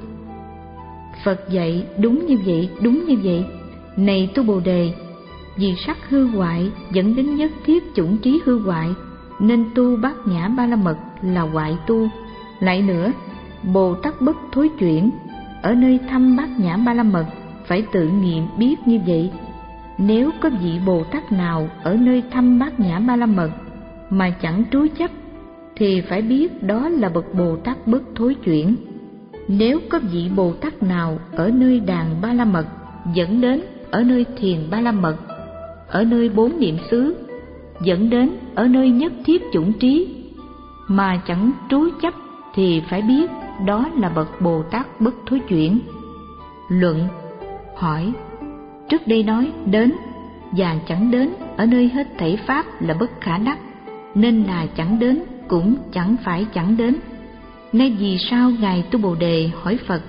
Phật dạy: đúng như vậy, đúng như vậy. Này Tu Bồ Đề, vì sắc hư hoại dẫn đến nhất thiết chủng trí hư hoại nên tu Bát Nhã Ba La Mật là hoại tu. Lại nữa, Bồ Tát bất thối chuyển ở nơi thăm Bát Nhã Ba La Mật phải tự nghiệm biết như vậy. Nếu có vị Bồ Tát nào ở nơi thăm Bát Nhã Ba La Mật mà chẳng trú chấp thì phải biết đó là bậc Bồ Tát bất thối chuyển. Nếu có vị Bồ Tát nào ở nơi đàn Ba La Mật dẫn đến ở nơi thiền Ba La Mật, ở nơi bốn niệm xứ dẫn đến ở nơi nhất thiết chủng trí mà chẳng trú chấp thì phải biết đó là bậc Bồ Tát bất thối chuyển. Luận. Hỏi: trước đây nói đến và chẳng đến ở nơi hết thảy pháp là bất khả đắc, nên là chẳng đến cũng chẳng phải chẳng đến. Nay vì sao Ngài Tu Bồ Đề hỏi Phật: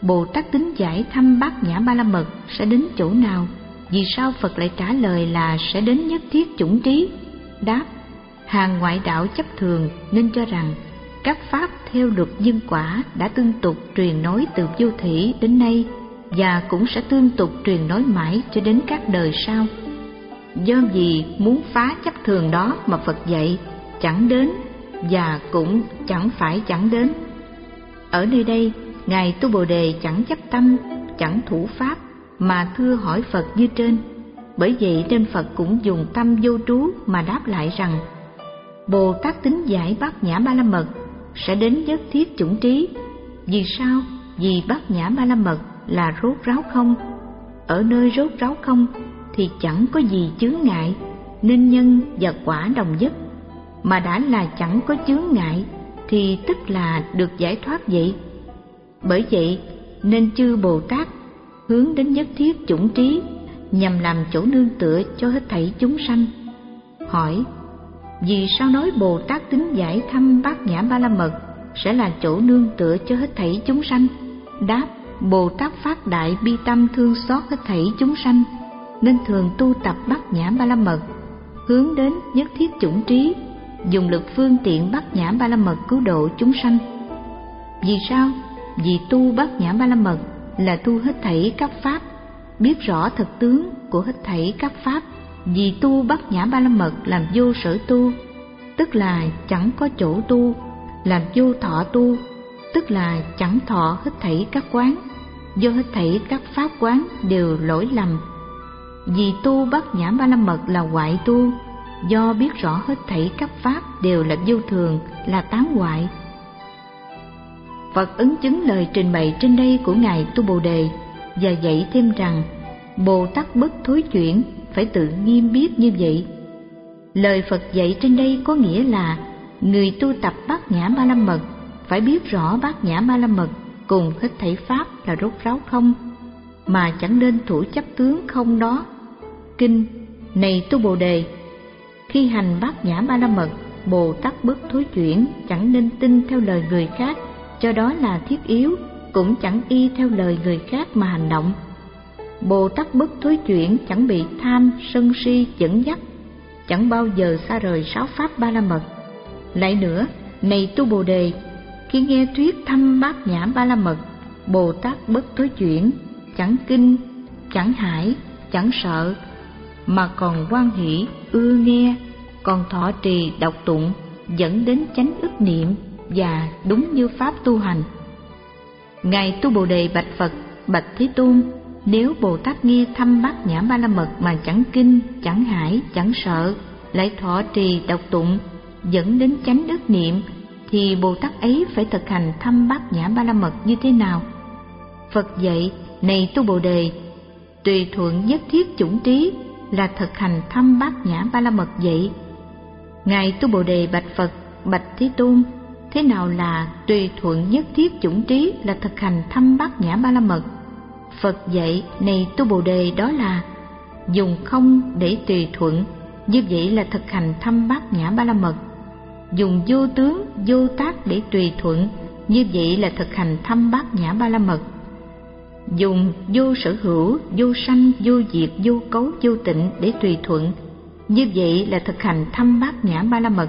Bồ Tát Tính Giải thăm Bát Nhã Ba La Mật sẽ đến chỗ nào? Vì sao Phật lại trả lời là sẽ đến nhất thiết chủng trí? Đáp: hàng ngoại đạo chấp thường nên cho rằng các pháp theo luật nhân quả đã tương tục truyền nói từ vô thủy đến nay, và cũng sẽ tương tục truyền nói mãi cho đến các đời sau. Do vì muốn phá chấp thường đó mà Phật dạy chẳng đến, và cũng chẳng phải chẳng đến. Ở nơi đây, Ngài Tu Bồ Đề chẳng chấp tâm, chẳng thủ pháp, mà thưa hỏi Phật như trên. Bởi vậy nên Phật cũng dùng tâm vô trú mà đáp lại rằng: Bồ Tát Tính Giải Bát Nhã Ba La Mật sẽ đến nhất thiết chủng trí. Vì sao? Vì Bát Nhã Ba La Mật là rốt ráo không. Ở nơi rốt ráo không thì chẳng có gì chướng ngại, nên nhân và quả đồng nhất. Mà đã là chẳng có chướng ngại thì tức là được giải thoát vậy. Bởi vậy nên chư Bồ Tát hướng đến nhất thiết chủng trí, nhằm làm chỗ nương tựa cho hết thảy chúng sanh. Hỏi: vì sao nói Bồ Tát Tính Giải thăm Bát Nhã Ba La Mật sẽ là chỗ nương tựa cho hết thảy chúng sanh? Đáp: Bồ Tát phát đại bi tâm thương xót hết thảy chúng sanh, nên thường tu tập Bát Nhã Ba La Mật, hướng đến nhất thiết chủng trí, dùng lực phương tiện Bát Nhã Ba La Mật cứu độ chúng sanh. Vì sao? Vì tu Bát Nhã Ba La Mật là tu hết thảy các pháp, biết rõ thực tướng của hết thảy các pháp. Vì tu Bát Nhã Ba La Mật làm vô sở tu, tức là chẳng có chỗ tu, làm vô thọ tu, tức là chẳng thọ hết thảy các quán, do hết thảy các pháp quán đều lỗi lầm. Vì tu Bát Nhã Ba La Mật là hoại tu, do biết rõ hết thảy các pháp đều là vô thường, là tán hoại. Phật ứng chứng lời trình bày trên đây của Ngài Tu Bồ Đề và dạy thêm rằng Bồ Tát bất thối chuyển phải tự nghiêm biết như vậy. Lời Phật dạy trên đây có nghĩa là người tu tập Bát Nhã Ba La Mật phải biết rõ Bát Nhã Ba La Mật cùng hết thảy pháp là rốt ráo không, mà chẳng nên thủ chấp tướng không đó. Kinh: này Tu Bồ Đề, khi hành Bát Nhã Ba La Mật, Bồ Tát bất thối chuyển chẳng nên tin theo lời người khác cho đó là thiết yếu, cũng chẳng y theo lời người khác mà hành động. Bồ Tát bất thối chuyển chẳng bị tham sân si dẫn dắt, chẳng bao giờ xa rời sáu pháp Ba La Mật. Lại nữa, này Tu Bồ Đề, khi nghe thuyết thăm Bát Nhã Ba La Mật, Bồ Tát bất thối chuyển chẳng kinh, chẳng hải, chẳng sợ, mà còn hoan hỷ ưa nghe, còn thọ trì đọc tụng, dẫn đến chánh ức niệm và đúng như pháp tu hành. Ngài Tu Bồ Đề bạch Phật: bạch Thế Tôn, nếu Bồ Tát nghe thăm Bát Nhã Ba La Mật mà chẳng kinh, chẳng hải, chẳng sợ, lại thọ trì đọc tụng, dẫn đến chánh ức niệm, thì Bồ Tát ấy phải thực hành thăm Bát Nhã Ba La Mật như thế nào? Phật dạy: này Tu Bồ Đề, tùy thuận nhất thiết chủng trí là thực hành thăm Bát Nhã Ba La Mật vậy. Ngài Tu Bồ Đề bạch Phật: bạch Thế Tôn, thế nào là tùy thuận nhất thiết chủng trí là thực hành thăm Bát Nhã Ba La Mật? Phật dạy: này Tu Bồ Đề, đó là dùng không để tùy thuận, như vậy là thực hành thăm Bát Nhã Ba La Mật. Dùng vô tướng, vô tác để tùy thuận, như vậy là thực hành thăm Bát Nhã Ba La Mật. Dùng vô sở hữu, vô sanh, vô diệt, vô cấu, vô tịnh để tùy thuận, như vậy là thực hành thăm Bát Nhã Ba La Mật.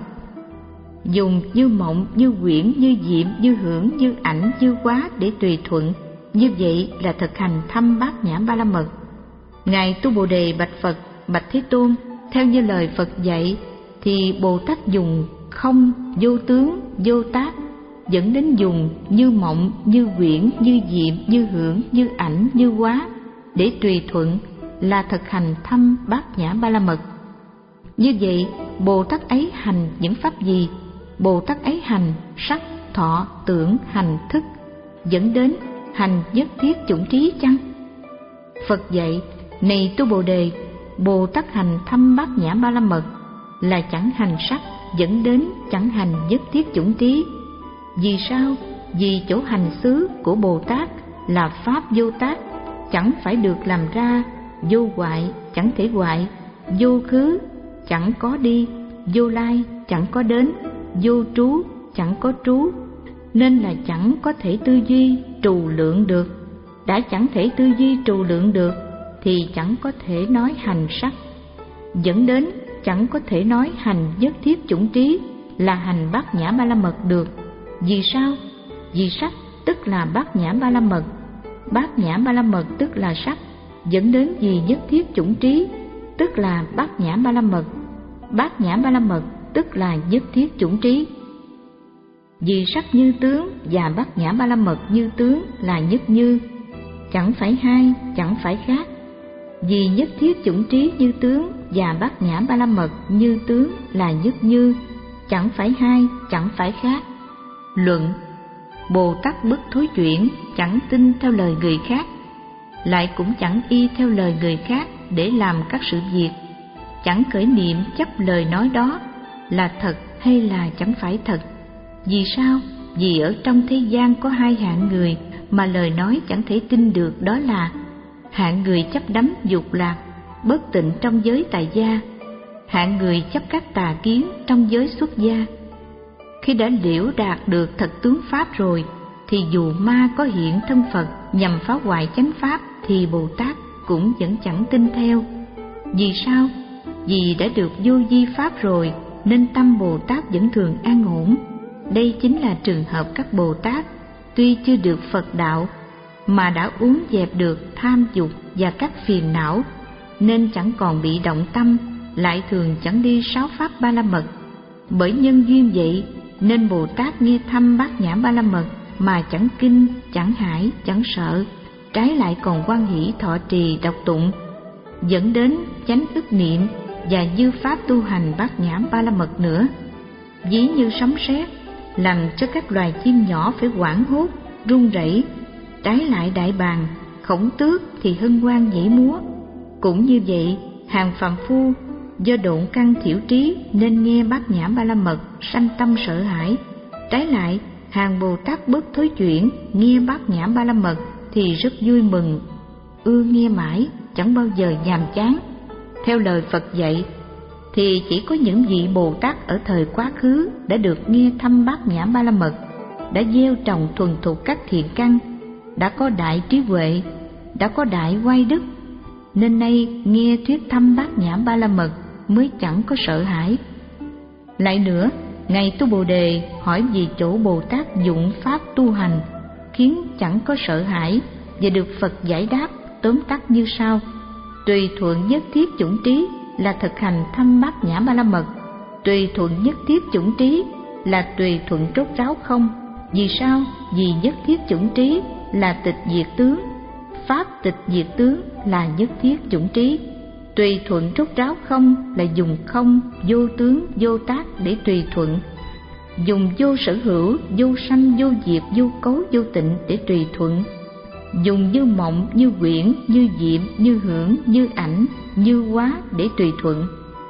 Dùng như mộng, như quyển, như diệm, như hưởng, như ảnh, như hóa để tùy thuận, như vậy là thực hành thăm Bát Nhã Ba La Mật. Ngài Tu Bồ Đề bạch Phật: bạch Thế Tôn, theo như lời Phật dạy thì Bồ Tát dùng không, vô tướng, vô tác, dẫn đến dùng như mộng, như quyển, như diệm, như hưởng, như ảnh, như hóa để tùy thuận, là thực hành thăm Bát Nhã Ba La Mật. Như vậy Bồ Tát ấy hành những pháp gì? Bồ Tát ấy hành sắc, thọ, tưởng, hành, thức, dẫn đến hành nhất thiết chủng trí chăng? Phật dạy: này Tu Bồ Đề, Bồ Tát hành thăm Bát Nhã Ba La Mật là chẳng hành sắc, dẫn đến chẳng hành nhất thiết chủng trí. Vì sao? Vì chỗ hành xứ của Bồ Tát là pháp vô tác, chẳng phải được làm ra, vô hoại, chẳng thể hoại, vô khứ, chẳng có đi, vô lai, chẳng có đến, vô trú, chẳng có trú, nên là chẳng có thể tư duy trù lượng được. đã chẳng thể tư duy trù lượng được thì chẳng có thể nói hành sắc, dẫn đến chẳng có thể nói hành nhất thiết chủng trí là hành bát nhã ba la mật được. Vì sao? Vì sắc tức là bát nhã ba la mật, bát nhã ba la mật tức là sắc, dẫn đến vì nhất thiết chủng trí tức là bát nhã ba la mật, bát nhã ba la mật tức là nhất thiết chủng trí. Vì sắc như tướng và bát nhã ba la mật như tướng là nhất như, chẳng phải hai, chẳng phải khác. Vì nhất thiết chủng trí như tướng và bát nhã ba la mật như tướng là nhất như, chẳng phải hai, chẳng phải khác. Luận: Bồ Tát bất thối chuyển, chẳng tin theo lời người khác, lại cũng chẳng y theo lời người khác để làm các sự việc, chẳng khởi niệm chấp lời nói đó là thật hay là chẳng phải thật. Vì sao? Vì ở trong thế gian có hai hạng người mà lời nói chẳng thể tin được, đó là hạng người chấp đắm dục lạc, bất tịnh trong giới tại gia, hạng người chấp các tà kiến trong giới xuất gia. Khi đã liễu đạt được thật tướng Pháp rồi, thì dù ma có hiện thân Phật nhằm phá hoại chánh Pháp thì Bồ Tát cũng vẫn chẳng tin theo. Vì sao? Vì đã được vô vi Pháp rồi nên tâm Bồ Tát vẫn thường an ổn. Đây chính là trường hợp các Bồ Tát tuy chưa được Phật đạo mà đã uốn dẹp được tham dục và các phiền não, nên chẳng còn bị động tâm, lại thường chẳng đi sáu pháp ba la mật. Bởi nhân duyên vậy nên Bồ Tát nghe thăm bát nhã ba la mật mà chẳng kinh, chẳng hải, chẳng sợ, trái lại còn hoan hỷ thọ trì đọc tụng, dẫn đến chánh ức niệm và dư pháp tu hành bát nhã ba la mật nữa. Ví như sấm sét làm cho các loài chim nhỏ phải hoảng hốt, run rẩy, trái lại Đại Bàng, Khổng Tước thì hân hoan nhảy múa. Cũng như vậy, hàng phàm phu do độn căn thiểu trí nên nghe bát nhã ba la mật sanh tâm sợ hãi, trái lại hàng Bồ Tát bất thối chuyển nghe bát nhã ba la mật thì rất vui mừng, ưa nghe mãi, chẳng bao giờ nhàm chán. Theo lời Phật dạy thì chỉ có những vị Bồ Tát ở thời quá khứ đã được nghe thăm bát nhã ba la mật, đã gieo trồng thuần thục các thiện căn, đã có đại trí huệ, đã có đại oai đức, nên nay nghe thuyết thăm bát nhã ba la mật mới chẳng có sợ hãi. Lại nữa, Ngài Tu Bồ Đề hỏi vì chỗ Bồ Tát dụng pháp tu hành khiến chẳng có sợ hãi, và được Phật giải đáp tóm tắt như sau: tùy thuận nhất thiết chủng trí là thực hành thăm bát nhã ba la mật, tùy thuận nhất thiết chủng trí là tùy thuận rốt ráo không. Vì sao? Vì nhất thiết chủng trí là tịch diệt tướng, pháp tịch diệt tướng là nhất thiết chủng trí. Tùy thuận rốt ráo không là dùng không, vô tướng, vô tác để tùy thuận, dùng vô sở hữu, vô sanh, vô diệt, vô cấu, vô tịnh để tùy thuận, dùng như mộng, như quyển, như diệm, như hưởng, như ảnh, như hóa để tùy thuận.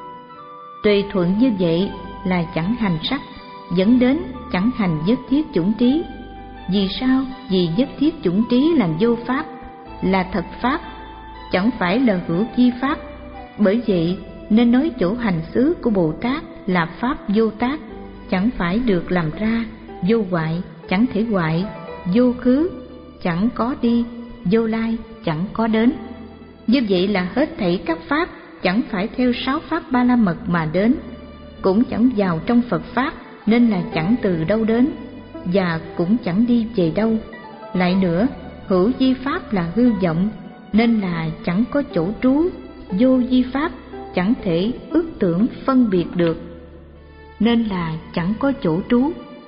Tùy thuận như vậy là chẳng hành sắc, dẫn đến chẳng hành nhất thiết chủng trí. Vì sao? Vì nhất thiết chủng trí là vô pháp, là thật pháp, chẳng phải là hữu vi pháp. Bởi vậy nên nói chỗ hành xứ của Bồ Tát là pháp vô tác, chẳng phải được làm ra, vô hoại, chẳng thể hoại, vô khứ, chẳng có đi, vô lai, chẳng có đến. Như vậy là hết thảy các pháp chẳng phải theo sáu pháp ba la mật mà đến, cũng chẳng vào trong Phật pháp, nên là chẳng từ đâu đến và cũng chẳng đi về đâu. Lại nữa, hữu vi pháp là hư vọng, nên là chẳng có chỗ trú, vô vi pháp chẳng thể ước tưởng phân biệt được, nên là chẳng có chỗ trú.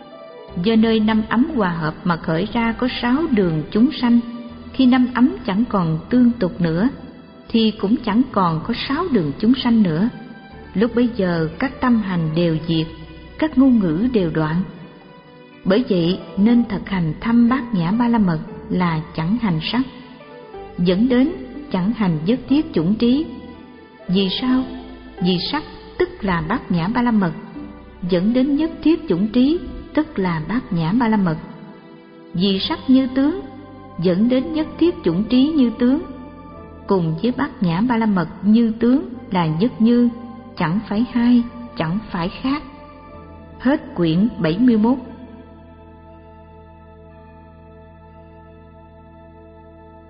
Do nơi năm ấm hòa hợp mà khởi ra có sáu đường chúng sanh. Khi năm ấm chẳng còn tương tục nữa thì cũng chẳng còn có sáu đường chúng sanh nữa. Lúc bấy giờ các tâm hành đều diệt, các ngôn ngữ đều đoạn. Bởi vậy nên thực hành thăm bát nhã ba la mật là chẳng hành sắc, dẫn đến chẳng hành nhất thiết chủng trí. Vì sao? Vì sắc tức là bát nhã ba la mật, dẫn đến nhất thiết chủng trí tức là bát nhã ba la mật. Vì sắc như tướng, dẫn đến nhất thiết chủng trí như tướng, cùng với bát nhã ba la mật như tướng là nhất như, chẳng phải hai, chẳng phải khác. Hết quyển bảy mươi mốt.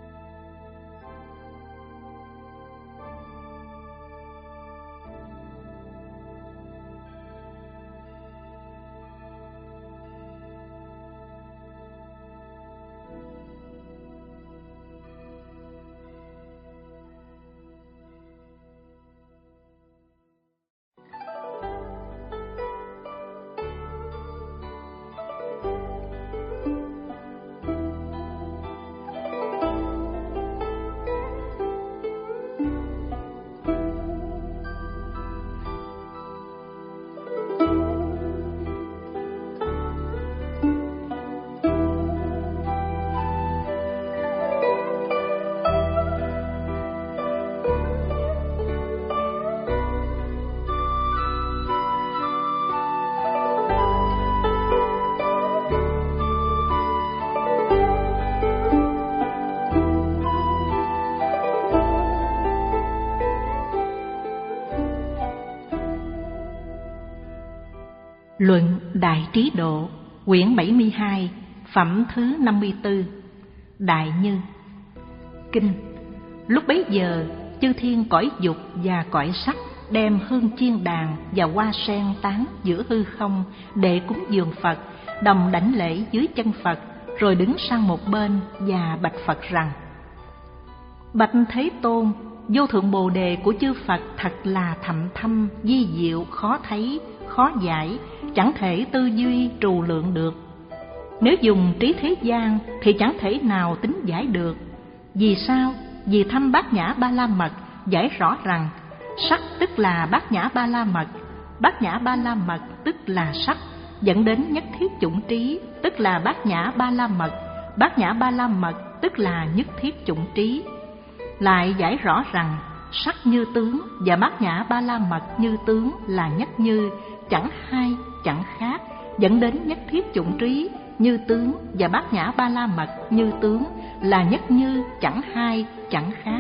Luận Đại Trí Độ, quyển bảy mươi hai, phẩm thứ năm mươi tư. Đại Như. Kinh. Lúc bấy giờ, chư thiên cõi dục và cõi sắc đem hương chiên đàn và hoa sen tán giữa hư không để cúng dường Phật, đồng đảnh lễ dưới chân Phật, rồi đứng sang một bên và bạch Phật rằng: Bạch Thế Tôn, vô thượng bồ đề của chư Phật thật là thậm thâm, vi diệu, khó thấy, khó giải, chẳng thể tư duy trù lượng được. Nếu dùng trí thế gian thì chẳng thể nào tính giải được. Vì sao? Vì thăm Bát Nhã Ba La Mật giải rõ rằng sắc tức là Bát Nhã Ba La Mật, Bát Nhã Ba La Mật tức là sắc, dẫn đến nhất thiết chủng trí tức là Bát Nhã Ba La Mật, Bát Nhã Ba La Mật tức là nhất thiết chủng trí. Lại giải rõ rằng sắc như tướng và Bát Nhã Ba La Mật như tướng là nhất như, chẳng hai chẳng khác, dẫn đến nhất thiết chủng trí như tướng và Bát Nhã Ba La Mật như tướng là nhất như, chẳng hai chẳng khác.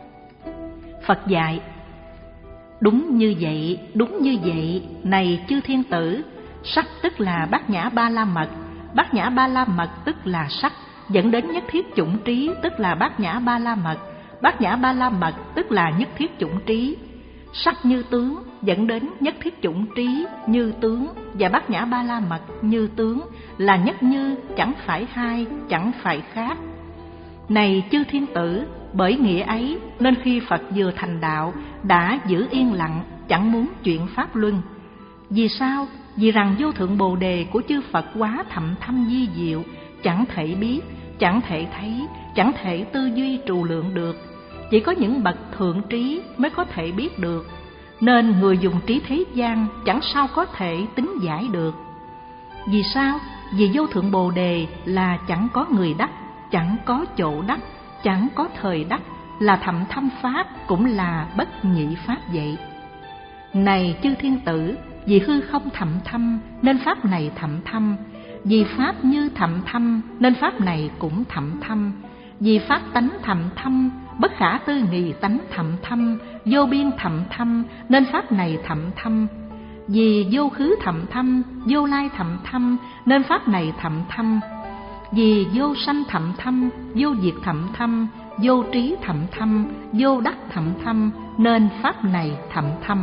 Phật dạy: Đúng như vậy, đúng như vậy, này chư thiên tử, sắc tức là Bát Nhã Ba La Mật, Bát Nhã Ba La Mật tức là sắc, dẫn đến nhất thiết chủng trí tức là Bát Nhã Ba La Mật, Bát Nhã Ba La Mật tức là nhất thiết chủng trí. Sắc như tướng dẫn đến nhất thiết chủng trí như tướng và Bát Nhã Ba La Mật như tướng là nhất như, chẳng phải hai, chẳng phải khác. Này chư thiên tử, bởi nghĩa ấy nên khi Phật vừa thành đạo đã giữ yên lặng, chẳng muốn chuyện pháp luân. Vì sao? Vì rằng vô thượng bồ đề của chư Phật quá thậm thâm vi diệu, chẳng thể biết, chẳng thể thấy, chẳng thể tư duy trù lượng được. Chỉ có những bậc thượng trí mới có thể biết được, nên người dùng trí thế gian chẳng sao có thể tính giải được. Vì sao? Vì vô thượng bồ đề là chẳng có người đắc, chẳng có chỗ đắc, chẳng có thời đắc, là thậm thâm pháp, cũng là bất nhị pháp vậy. Này chư thiên tử, vì hư không thậm thâm nên pháp này thậm thâm, vì pháp như thậm thâm nên pháp này cũng thậm thâm, vì pháp tánh thậm thâm, bất khả tư nghị tánh thậm thâm, vô biên thậm thâm nên pháp này thậm thâm, vì vô khứ thậm thâm, vô lai thậm thâm nên pháp này thậm thâm, vì vô sanh thậm thâm, vô diệt thậm thâm, vô trí thậm thâm, vô đắc thậm thâm nên pháp này thậm thâm.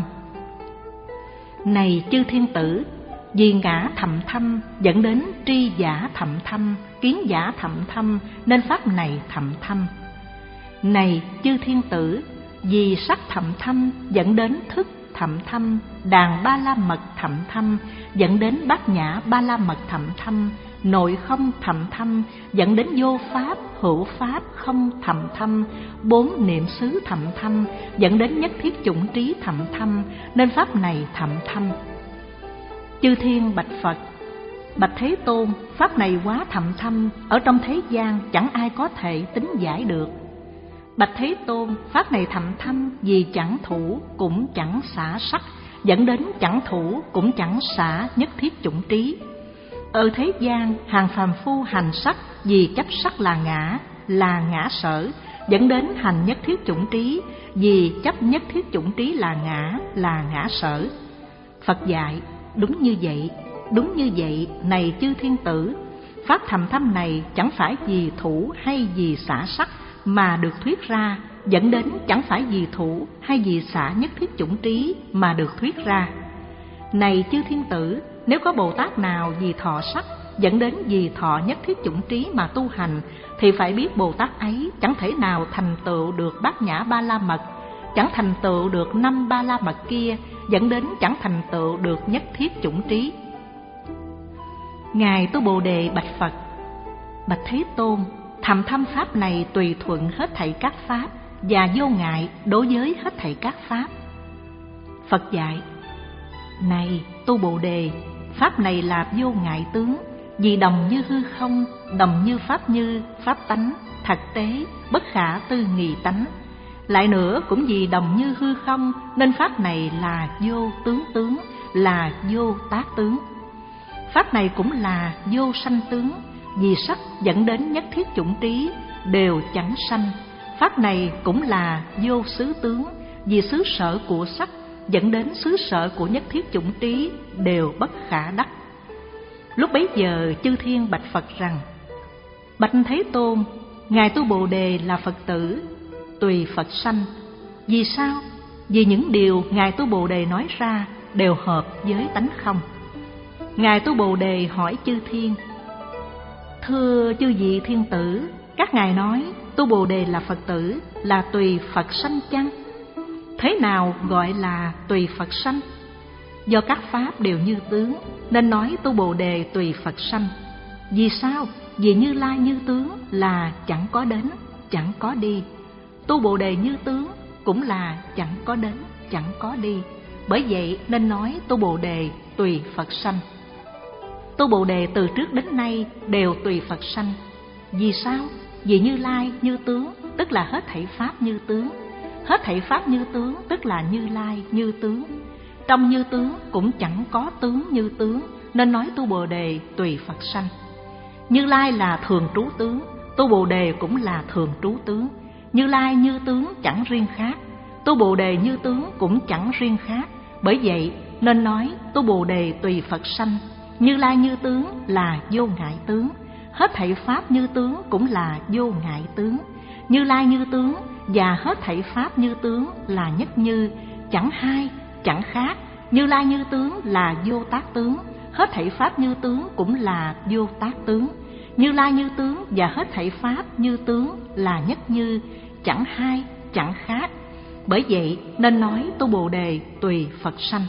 Này chư thiên tử, vì ngã thậm thâm dẫn đến tri giả thậm thâm, kiến giả thậm thâm nên pháp này thậm thâm. Này chư thiên tử, vì sắc thậm thâm dẫn đến thức thậm thâm, đàn ba la mật thậm thâm dẫn đến bát nhã ba la mật thậm thâm, nội không thậm thâm dẫn đến vô pháp hữu pháp không thậm thâm, bốn niệm xứ thậm thâm dẫn đến nhất thiết chủng trí thậm thâm nên pháp này thậm thâm. Chư thiên bạch Phật: Bạch Thế Tôn, pháp này quá thậm thâm, ở trong thế gian chẳng ai có thể tính giải được. Bạch Thế Tôn, pháp này thậm thâm vì chẳng thủ cũng chẳng xả sắc, dẫn đến chẳng thủ cũng chẳng xả nhất thiết chủng trí. Ở thế gian, hàng phàm phu hành sắc vì chấp sắc là ngã, là ngã sở, dẫn đến hành nhất thiết chủng trí vì chấp nhất thiết chủng trí là ngã, là ngã sở. Phật dạy: Đúng như vậy, đúng như vậy, này chư thiên tử, pháp thầm thâm này chẳng phải vì thủ hay vì xả sắc mà được thuyết ra, dẫn đến chẳng phải vì thủ hay vì xả nhất thiết chủng trí mà được thuyết ra. Này chư thiên tử, nếu có Bồ Tát nào vì thọ sắc dẫn đến vì thọ nhất thiết chủng trí mà tu hành, thì phải biết Bồ Tát ấy chẳng thể nào thành tựu được bát nhã ba la mật, chẳng thành tựu được năm ba la mật kia, dẫn đến chẳng thành tựu được nhất thiết chủng trí. Ngài Tu Bồ Đề bạch Phật: Bạch Thế Tôn, thầm thâm pháp này tùy thuận hết thảy các pháp và vô ngại đối với hết thảy các pháp. Phật dạy: Này Tu Bồ Đề, pháp này là vô ngại tướng, vì đồng như hư không, đồng như pháp như, pháp tánh, thật tế, bất khả tư nghị tánh. Lại nữa cũng vì đồng như hư không nên pháp này là vô tướng tướng, là vô tác tướng. Pháp này cũng là vô sanh tướng, vì sắc dẫn đến nhất thiết chủng trí đều chẳng sanh. Pháp này cũng là vô xứ tướng, vì xứ sở của sắc dẫn đến xứ sở của nhất thiết chủng trí đều bất khả đắc. Lúc bấy giờ chư thiên bạch Phật rằng: Bạch Thế Tôn, ngài tu Bồ Đề là Phật tử, tùy Phật sanh. Vì sao? Vì những điều ngài tu Bồ Đề nói ra đều hợp với tánh không. Ngài tu Bồ Đề hỏi chư thiên: Thưa chư vị thiên tử, các ngài nói tu Bồ Đề là Phật tử là tùy Phật sanh chăng? Thế nào gọi là tùy Phật sanh? Do các pháp đều như tướng nên nói tu Bồ Đề tùy Phật sanh. Vì sao? Vì Như Lai như tướng là chẳng có đến, chẳng có đi. Tu Bồ Đề như tướng cũng là chẳng có đến, chẳng có đi. Bởi vậy nên nói tu Bồ Đề tùy Phật sanh. Tu Bồ Đề từ trước đến nay đều tùy Phật sanh. Vì sao? Vì Như Lai như tướng tức là hết thảy pháp như tướng. Hết thảy pháp như tướng tức là Như Lai như tướng. Trong như tướng cũng chẳng có tướng như tướng, nên nói tu Bồ Đề tùy Phật sanh. Như Lai là thường trú tướng, tu Bồ Đề cũng là thường trú tướng. Như Lai như tướng chẳng riêng khác, tu Bồ Đề như tướng cũng chẳng riêng khác. Bởi vậy nên nói tu Bồ Đề tùy Phật sanh. Như Lai như tướng là vô ngại tướng, hết thảy pháp như tướng cũng là vô ngại tướng. Như Lai như tướng và hết thảy pháp như tướng là nhất như, chẳng hai, chẳng khác. Như Lai như tướng là vô tác tướng, hết thảy pháp như tướng cũng là vô tác tướng. Như Lai như tướng và hết thảy pháp như tướng là nhất như, chẳng hai, chẳng khác. Bởi vậy nên nói tu Bồ Đề tùy Phật sanh.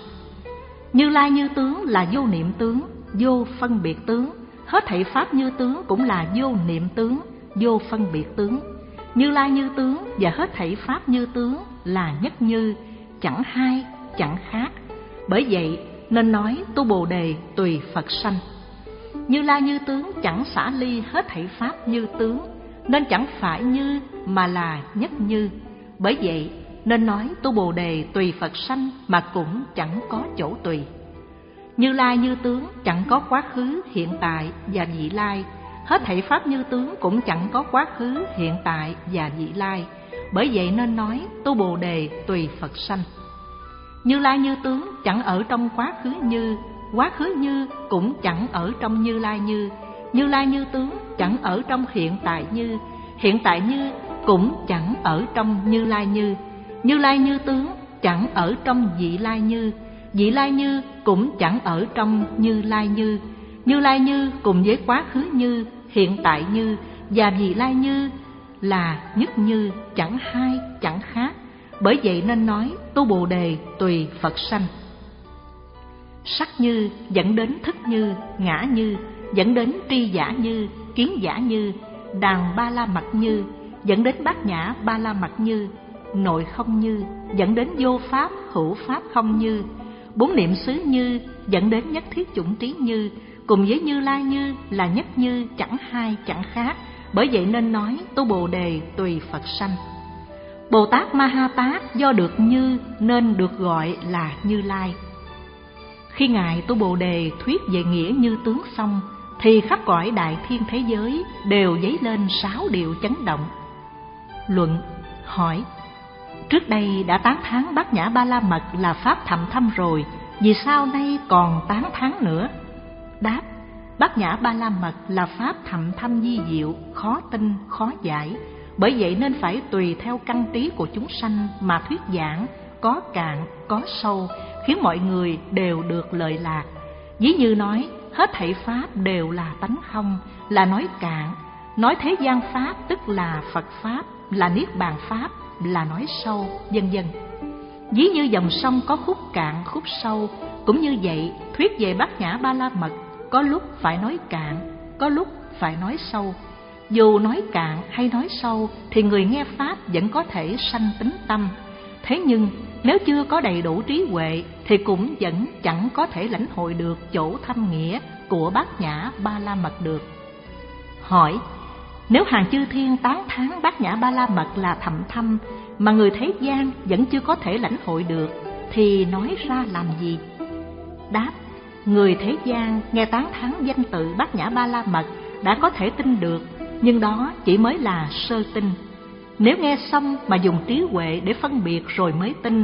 Như Lai như tướng là vô niệm tướng, vô phân biệt tướng. Hết thảy pháp như tướng cũng là vô niệm tướng, vô phân biệt tướng. Như Lai như tướng và hết thảy pháp như tướng là nhất như, chẳng hai, chẳng khác. Bởi vậy nên nói tu Bồ Đề tùy Phật sanh. Như Lai như tướng chẳng xả ly hết thảy pháp như tướng, nên chẳng phải như mà là nhất như. Bởi vậy nên nói tu Bồ Đề tùy Phật sanh mà cũng chẳng có chỗ tùy. Như Lai như tướng chẳng có quá khứ, hiện tại và vị lai. Hết thảy pháp như tướng cũng chẳng có quá khứ, hiện tại và vị lai. Bởi vậy nên nói tu Bồ Đề tùy Phật sanh. Như Lai như tướng chẳng ở trong quá khứ như, quá khứ như cũng chẳng ở trong Như Lai như. Như Lai như tướng chẳng ở trong hiện tại như, hiện tại như cũng chẳng ở trong Như Lai như. Như Lai như tướng chẳng ở trong vị lai như, vị lai như cũng chẳng ở trong Như Lai như. Như Lai như cùng với quá khứ như, hiện tại như và vị lai như là nhất như, chẳng hai, chẳng khác. Bởi vậy nên nói tu Bồ Đề tùy Phật sanh. Sắc như dẫn đến thức như, ngã như dẫn đến tri giả như, kiến giả như, đàn ba la mật như dẫn đến bát nhã ba la mật như, nội không như dẫn đến vô pháp hữu pháp không như, bốn niệm xứ như dẫn đến nhất thiết chủng trí như, cùng với Như Lai như là nhất như, chẳng hai, chẳng khác. Bởi vậy nên nói tu Bồ Đề tùy Phật sanh. Bồ Tát Ma Ha Tát do được như nên được gọi là Như Lai. Khi ngài tu Bồ Đề thuyết về nghĩa như tướng xong, thì khắp cõi đại thiên thế giới đều dấy lên sáu điều chấn động. Luận hỏi: trước đây đã tán thán bát nhã ba la mật là pháp thậm thâm rồi, vì sao nay còn tán thán nữa? Đáp: bát nhã ba la mật là pháp thậm thâm vi diệu, khó tin, khó giải. Bởi vậy nên phải tùy theo căn trí của chúng sanh mà thuyết giảng, có cạn, có sâu, khiến mọi người đều được lợi lạc. Ví như nói hết thảy pháp đều là tánh không, là nói cạn. Nói thế gian pháp tức là Phật pháp, là niết bàn pháp, là nói sâu, vân vân. Ví như dòng sông có khúc cạn, khúc sâu, cũng như vậy thuyết về bát nhã ba la mật, có lúc phải nói cạn, có lúc phải nói sâu. Dù nói cạn hay nói sâu thì người nghe pháp vẫn có thể sanh tín tâm. Thế nhưng nếu chưa có đầy đủ trí huệ thì cũng vẫn chẳng có thể lãnh hội được chỗ thâm nghĩa của bát nhã ba la mật được. Hỏi: nếu hàng chư thiên tán thán bát nhã ba la mật là thậm thâm mà người thế gian vẫn chưa có thể lãnh hội được thì nói ra làm gì? Đáp: người thế gian nghe tán thán danh tự bát nhã ba la mật đã có thể tin được, nhưng đó chỉ mới là sơ tin. Nếu nghe xong mà dùng trí huệ để phân biệt rồi mới tin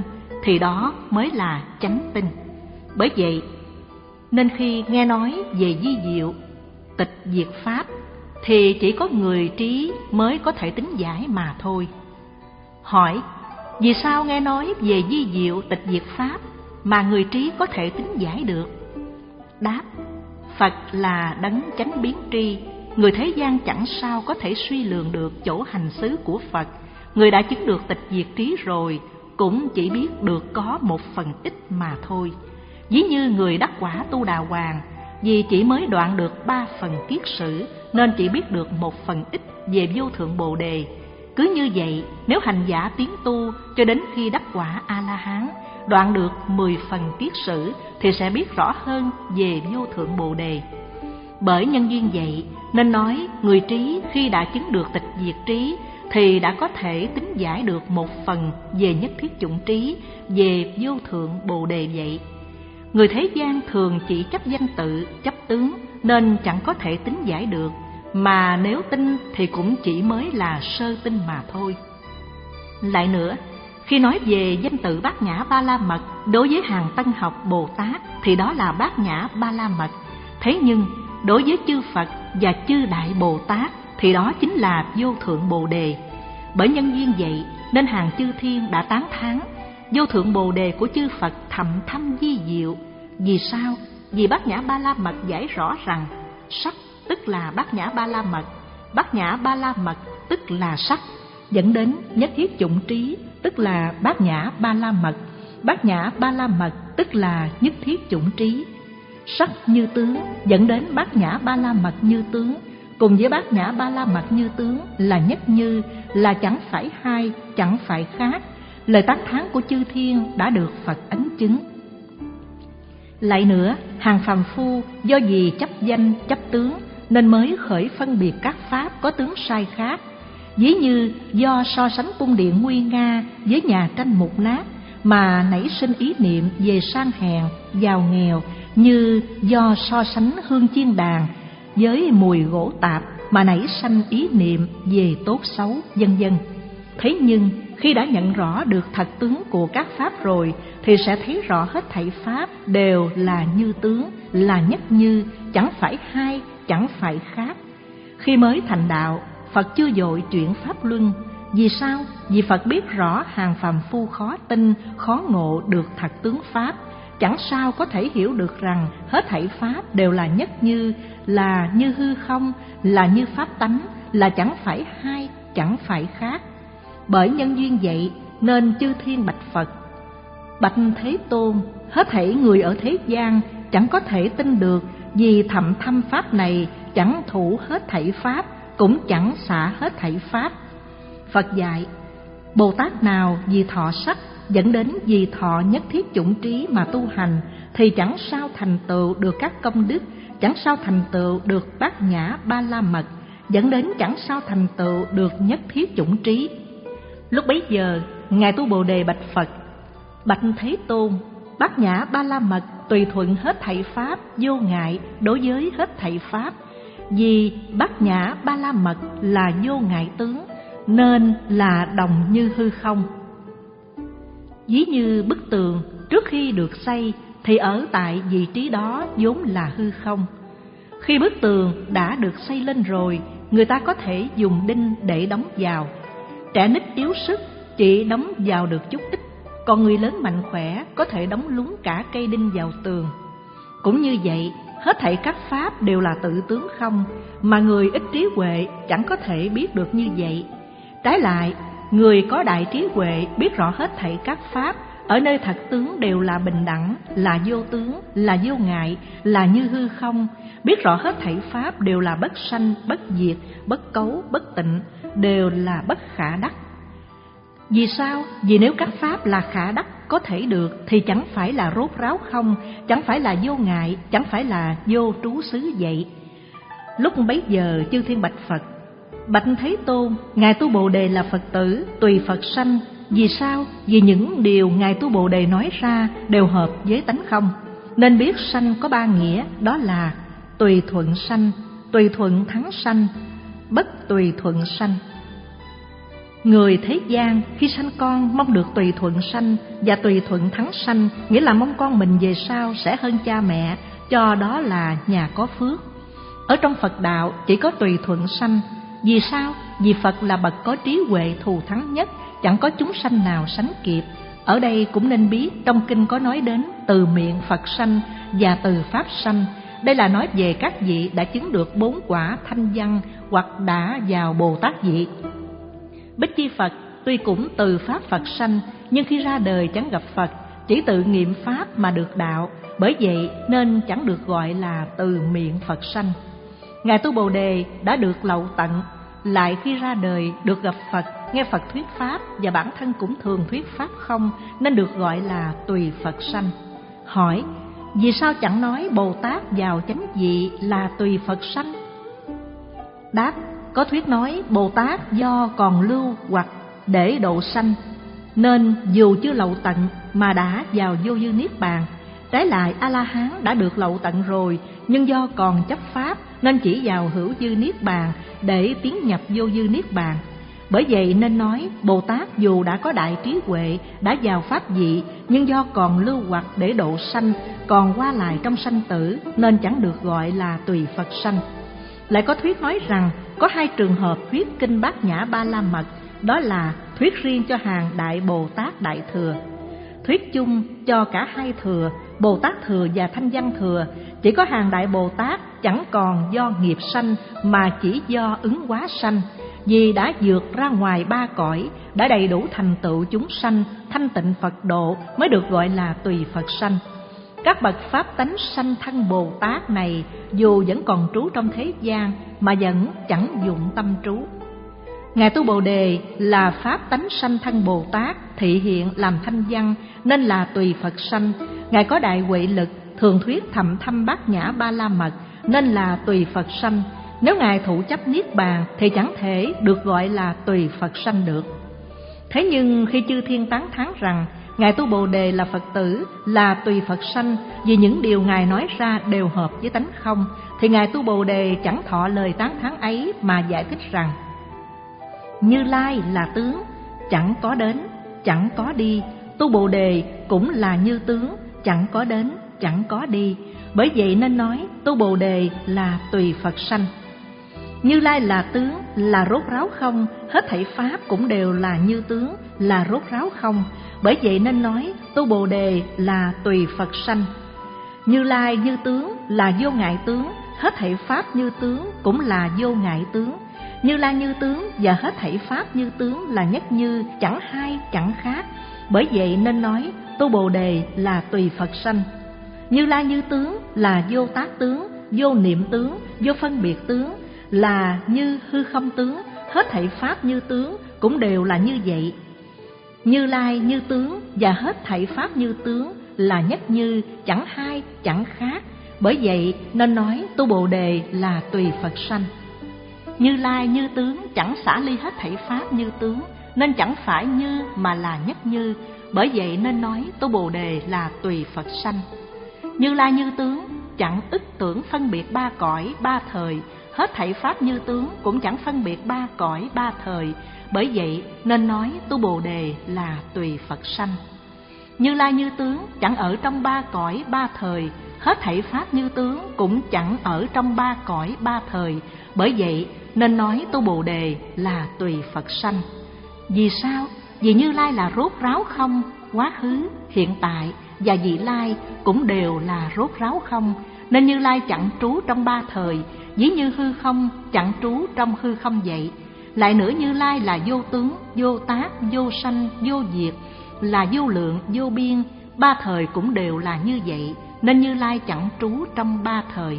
thì đó mới là chánh tin. Bởi vậy, nên khi nghe nói về vi diệu, tịch diệt pháp, thì chỉ có người trí mới có thể tính giải mà thôi. Hỏi, vì sao nghe nói về vi diệu tịch diệt pháp mà người trí có thể tính giải được? Đáp, Phật là đấng chánh biến tri, người thế gian chẳng sao có thể suy lường được chỗ hành xứ của Phật. Người đã chứng được tịch diệt trí rồi, cũng chỉ biết được có một phần ít mà thôi. Ví như người đắc quả Tu Đà Hoàng, vì chỉ mới đoạn được ba phần kiết sử, nên chỉ biết được một phần ít về vô thượng Bồ Đề. Cứ như vậy, nếu hành giả tiến tu cho đến khi đắc quả A-la-hán, đoạn được mười phần kiết sử, thì sẽ biết rõ hơn về vô thượng Bồ Đề. Bởi nhân duyên vậy, nên nói người trí khi đã chứng được tịch diệt trí, thì đã có thể tính giải được một phần về nhất thiết chủng trí, về vô thượng Bồ Đề vậy. Người thế gian thường chỉ chấp danh tự, chấp tướng, nên chẳng có thể tính giải được, mà nếu tin thì cũng chỉ mới là sơ tin mà thôi. Lại nữa, khi nói về danh tự Bát Nhã Ba La Mật, đối với hàng tân học Bồ Tát thì đó là Bát Nhã Ba La Mật. Thế nhưng, đối với chư Phật và chư Đại Bồ Tát thì đó chính là vô thượng Bồ Đề. Bởi nhân duyên vậy, nên hàng chư thiên đã tán thán vô thượng Bồ Đề của chư Phật thậm thâm vi diệu. Vì sao? Vì Bát Nhã Ba La Mật giải rõ rằng sắc tức là Bát Nhã Ba La Mật, Bát Nhã Ba La Mật tức là sắc, dẫn đến nhất thiết chủng trí tức là Bát Nhã Ba La Mật, Bát Nhã Ba La Mật tức là nhất thiết chủng trí. Sắc như tướng dẫn đến Bát Nhã Ba La Mật như tướng, cùng với Bát Nhã Ba La Mật như tướng là nhất như, là chẳng phải hai, chẳng phải khác. Lời tán thán của chư thiên đã được Phật ấn chứng. Lại nữa, hàng phàm phu do vì chấp danh, chấp tướng nên mới khởi phân biệt các pháp có tướng sai khác. Ví như do so sánh cung điện nguy nga với nhà tranh mục nát mà nảy sinh ý niệm về sang hèn, giàu nghèo, như do so sánh hương chiên đàn với mùi gỗ tạp mà nảy sanh ý niệm về tốt xấu, vân vân. Thế nhưng khi đã nhận rõ được thật tướng của các pháp rồi thì sẽ thấy rõ hết thảy pháp đều là như tướng, là nhất như, chẳng phải hai, chẳng phải khác. Khi mới thành đạo, Phật chưa vội chuyển pháp luân. Vì sao? Vì Phật biết rõ hàng phàm phu khó tin, khó ngộ được thật tướng pháp, chẳng sao có thể hiểu được rằng hết thảy pháp đều là nhất như, là như hư không, là như pháp tánh, là chẳng phải hai, chẳng phải khác. Bởi nhân duyên vậy nên chư thiên bạch Phật: Bạch Thế Tôn, hết thảy người ở thế gian chẳng có thể tin được, vì thậm thâm pháp này chẳng thủ hết thảy pháp, cũng chẳng xả hết thảy pháp. Phật dạy: Bồ Tát nào vì thọ sắc dẫn đến vì thọ nhất thiết chủng trí mà tu hành, thì chẳng sao thành tựu được các công đức, chẳng sao thành tựu được Bát Nhã Ba La Mật, dẫn đến chẳng sao thành tựu được nhất thiết chủng trí. Lúc bấy giờ, Ngài Tu Bồ Đề bạch Phật: Bạch Thế Tôn, Bát Nhã Ba La Mật tùy thuận hết thảy pháp, vô ngại đối với hết thảy pháp. Vì Bát Nhã Ba La Mật là vô ngại tướng, nên là đồng như hư không. Ví như bức tường trước khi được xây thì ở tại vị trí đó vốn là hư không. Khi bức tường đã được xây lên rồi, người ta có thể dùng đinh để đóng vào. Trẻ nít yếu sức chỉ đóng vào được chút ít, còn người lớn mạnh khỏe có thể đóng lún cả cây đinh vào tường. Cũng như vậy, hết thảy các pháp đều là tự tướng không, mà người ít trí huệ chẳng có thể biết được như vậy. Trái lại, người có đại trí huệ biết rõ hết thảy các pháp ở nơi thật tướng đều là bình đẳng, là vô tướng, là vô ngại, là như hư không, biết rõ hết thảy pháp đều là bất sanh, bất diệt, bất cấu, bất tịnh, đều là bất khả đắc. Vì sao? Vì nếu các pháp là khả đắc có thể được thì chẳng phải là rốt ráo không, chẳng phải là vô ngại, chẳng phải là vô trú xứ vậy. Lúc bấy giờ chư thiên bạch Phật: Bạch Thế Tôn, Ngài Tu Bồ Đề là Phật tử, tùy Phật sanh. Vì sao? Vì những điều Ngài Tu Bồ Đề nói ra đều hợp với tánh không. Nên biết sanh có ba nghĩa, đó là tùy thuận sanh, tùy thuận thắng sanh, bất tùy thuận sanh. Người thế gian khi sanh con mong được tùy thuận sanh và tùy thuận thắng sanh, nghĩa là mong con mình về sau sẽ hơn cha mẹ, cho đó là nhà có phước. Ở trong Phật đạo chỉ có tùy thuận sanh. Vì sao? Vì Phật là bậc có trí huệ thù thắng nhất, chẳng có chúng sanh nào sánh kịp. Ở đây cũng nên biết trong kinh có nói đến từ miệng Phật sanh và từ Pháp sanh. Đây là nói về các vị đã chứng được bốn quả thanh văn hoặc đã vào Bồ Tát vị. Bích Chi Phật tuy cũng từ Pháp Phật sanh, nhưng khi ra đời chẳng gặp Phật, chỉ tự nghiệm Pháp mà được đạo, bởi vậy nên chẳng được gọi là từ miệng Phật sanh. Ngài Tu Bồ Đề đã được lậu tận, lại khi ra đời được gặp Phật, nghe Phật thuyết Pháp và bản thân cũng thường thuyết Pháp không, nên được gọi là tùy Phật sanh. Hỏi, vì sao chẳng nói Bồ Tát vào chánh vị là tùy Phật sanh? Đáp, có thuyết nói Bồ Tát do còn lưu hoặc để độ sanh, nên dù chưa lậu tận mà đã vào vô dư niết bàn. Trái lại A-la-hán đã được lậu tận rồi, nhưng do còn chấp pháp nên chỉ vào hữu dư niết bàn để tiến nhập vô dư niết bàn. Bởi vậy nên nói Bồ Tát dù đã có đại trí huệ, đã vào pháp vị, nhưng do còn lưu hoặc để độ sanh, còn qua lại trong sanh tử, nên chẳng được gọi là tùy Phật sanh. Lại có thuyết nói rằng có hai trường hợp thuyết kinh Bát Nhã Ba La Mật, đó là thuyết riêng cho hàng Đại Bồ Tát Đại Thừa, thuyết chung cho cả hai thừa, Bồ Tát Thừa và Thanh Văn Thừa. Chỉ có hàng Đại Bồ Tát chẳng còn do nghiệp sanh mà chỉ do ứng hóa sanh, vì đã vượt ra ngoài ba cõi, đã đầy đủ thành tựu chúng sanh, thanh tịnh Phật độ, mới được gọi là tùy Phật sanh. Các bậc pháp tánh sanh thân Bồ Tát này dù vẫn còn trú trong thế gian mà vẫn chẳng dụng tâm trú. Ngài Tu Bồ Đề là pháp tánh sanh thân Bồ Tát, thị hiện làm thanh văn nên là tùy Phật sanh. Ngài có đại huệ lực, thường thuyết thậm thâm Bát Nhã Ba La Mật nên là tùy Phật sanh. Nếu Ngài thụ chấp niết bàn thì chẳng thể được gọi là tùy Phật sanh được. Thế nhưng khi chư thiên tán thán rằng Ngài Tu Bồ Đề là Phật tử, là tùy Phật sanh, vì những điều Ngài nói ra đều hợp với tánh không, thì Ngài Tu Bồ Đề chẳng thọ lời tán thán ấy mà giải thích rằng Như Lai là tướng, chẳng có đến, chẳng có đi. Tu Bồ Đề cũng là như tướng, chẳng có đến, chẳng có đi. Bởi vậy nên nói Tu Bồ Đề là tùy Phật sanh. Như Lai là tướng, là rốt ráo không, hết thảy pháp cũng đều là như tướng, là rốt ráo không. Bởi vậy nên nói Tu Bồ Đề là tùy Phật sanh. Như Lai như tướng là vô ngại tướng, hết thảy pháp như tướng cũng là vô ngại tướng. Như Lai như tướng và hết thảy pháp như tướng là nhất như, chẳng hai chẳng khác. Bởi vậy nên nói Tu Bồ Đề là tùy Phật sanh. Như Lai như tướng là vô tác tướng, vô niệm tướng, vô phân biệt tướng, là như hư không tướng, hết thảy pháp như tướng cũng đều là như vậy. Như Lai như tướng và hết thảy pháp như tướng là nhất như, chẳng hai chẳng khác. Bởi vậy nên nói Tu Bồ Đề là tùy Phật sanh. Như Lai như tướng chẳng xả ly hết thảy pháp như tướng, nên chẳng phải như mà là nhất như. Bởi vậy nên nói Tu Bồ Đề là tùy Phật sanh. Như Lai như tướng chẳng ức tưởng phân biệt ba cõi ba thời, hết thảy pháp như tướng cũng chẳng phân biệt ba cõi ba thời. Bởi vậy nên nói Tu Bồ Đề là tùy Phật sanh. Như Lai như tướng chẳng ở trong ba cõi ba thời, hết thảy pháp như tướng cũng chẳng ở trong ba cõi ba thời. Bởi vậy nên nói Tu Bồ Đề là tùy Phật sanh. Vì sao? Vì Như Lai là rốt ráo không, quá khứ, hiện tại và vị lai cũng đều là rốt ráo không, nên Như Lai chẳng trú trong ba thời, ví như hư không chẳng trú trong hư không vậy. Lại nữa Như Lai là vô tướng, vô tác, vô sanh, vô diệt, là vô lượng, vô biên, ba thời cũng đều là như vậy, nên Như Lai chẳng trú trong ba thời.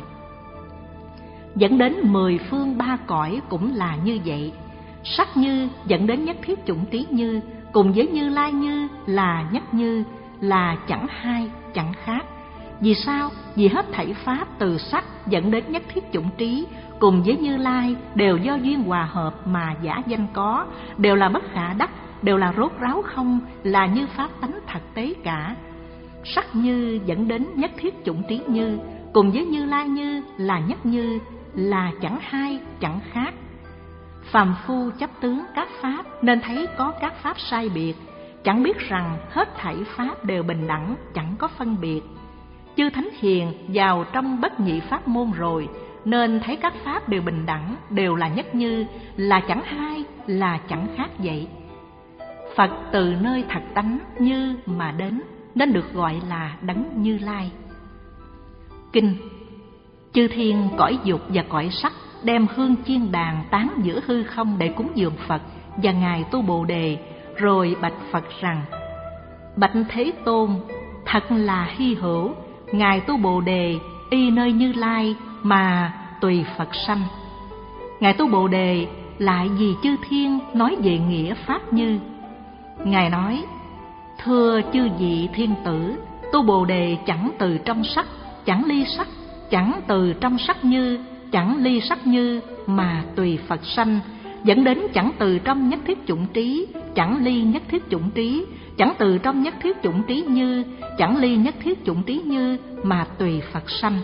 Dẫn đến mười phương ba cõi cũng là như vậy. Sắc như dẫn đến nhất thiết chủng trí như, cùng với Như Lai như là nhất như, là chẳng hai chẳng khác. Vì sao? Vì hết thảy pháp từ sắc dẫn đến nhất thiết chủng trí, cùng với Như Lai đều do duyên hòa hợp mà giả danh có, đều là bất khả đắc, đều là rốt ráo không, là như pháp tánh thật tế cả. Sắc như dẫn đến nhất thiết chủng trí như, cùng với Như Lai như là nhất như, là chẳng hai chẳng khác. Phàm phu chấp tướng các pháp nên thấy có các pháp sai biệt, chẳng biết rằng hết thảy pháp đều bình đẳng, chẳng có phân biệt. Chư thánh hiền vào trong bất nhị pháp môn rồi, nên thấy các pháp đều bình đẳng, đều là nhất như, là chẳng hai, là chẳng khác vậy. Phật từ nơi thật tánh như mà đến, nên được gọi là Đấng Như Lai. Kinh. Chư thiên cõi dục và cõi sắc đem hương chiên đàn tán giữa hư không để cúng dường Phật và Ngài Tu Bồ Đề, rồi bạch Phật rằng: Bạch Thế Tôn, thật là hy hữu, Ngài Tu Bồ Đề y nơi Như Lai mà tùy Phật sanh. Ngài Tu Bồ Đề lại vì chư thiên nói về nghĩa pháp như. Ngài nói: Thưa chư vị thiên tử, Tu Bồ Đề chẳng từ trong sắc, chẳng ly sắc, chẳng từ trong sắc như, chẳng ly sắc như mà tùy Phật sanh, dẫn đến chẳng từ trong nhất thiết chủng trí, chẳng ly nhất thiết chủng trí, chẳng từ trong nhất thiết chủng trí như, chẳng ly nhất thiết chủng trí như mà tùy Phật sanh.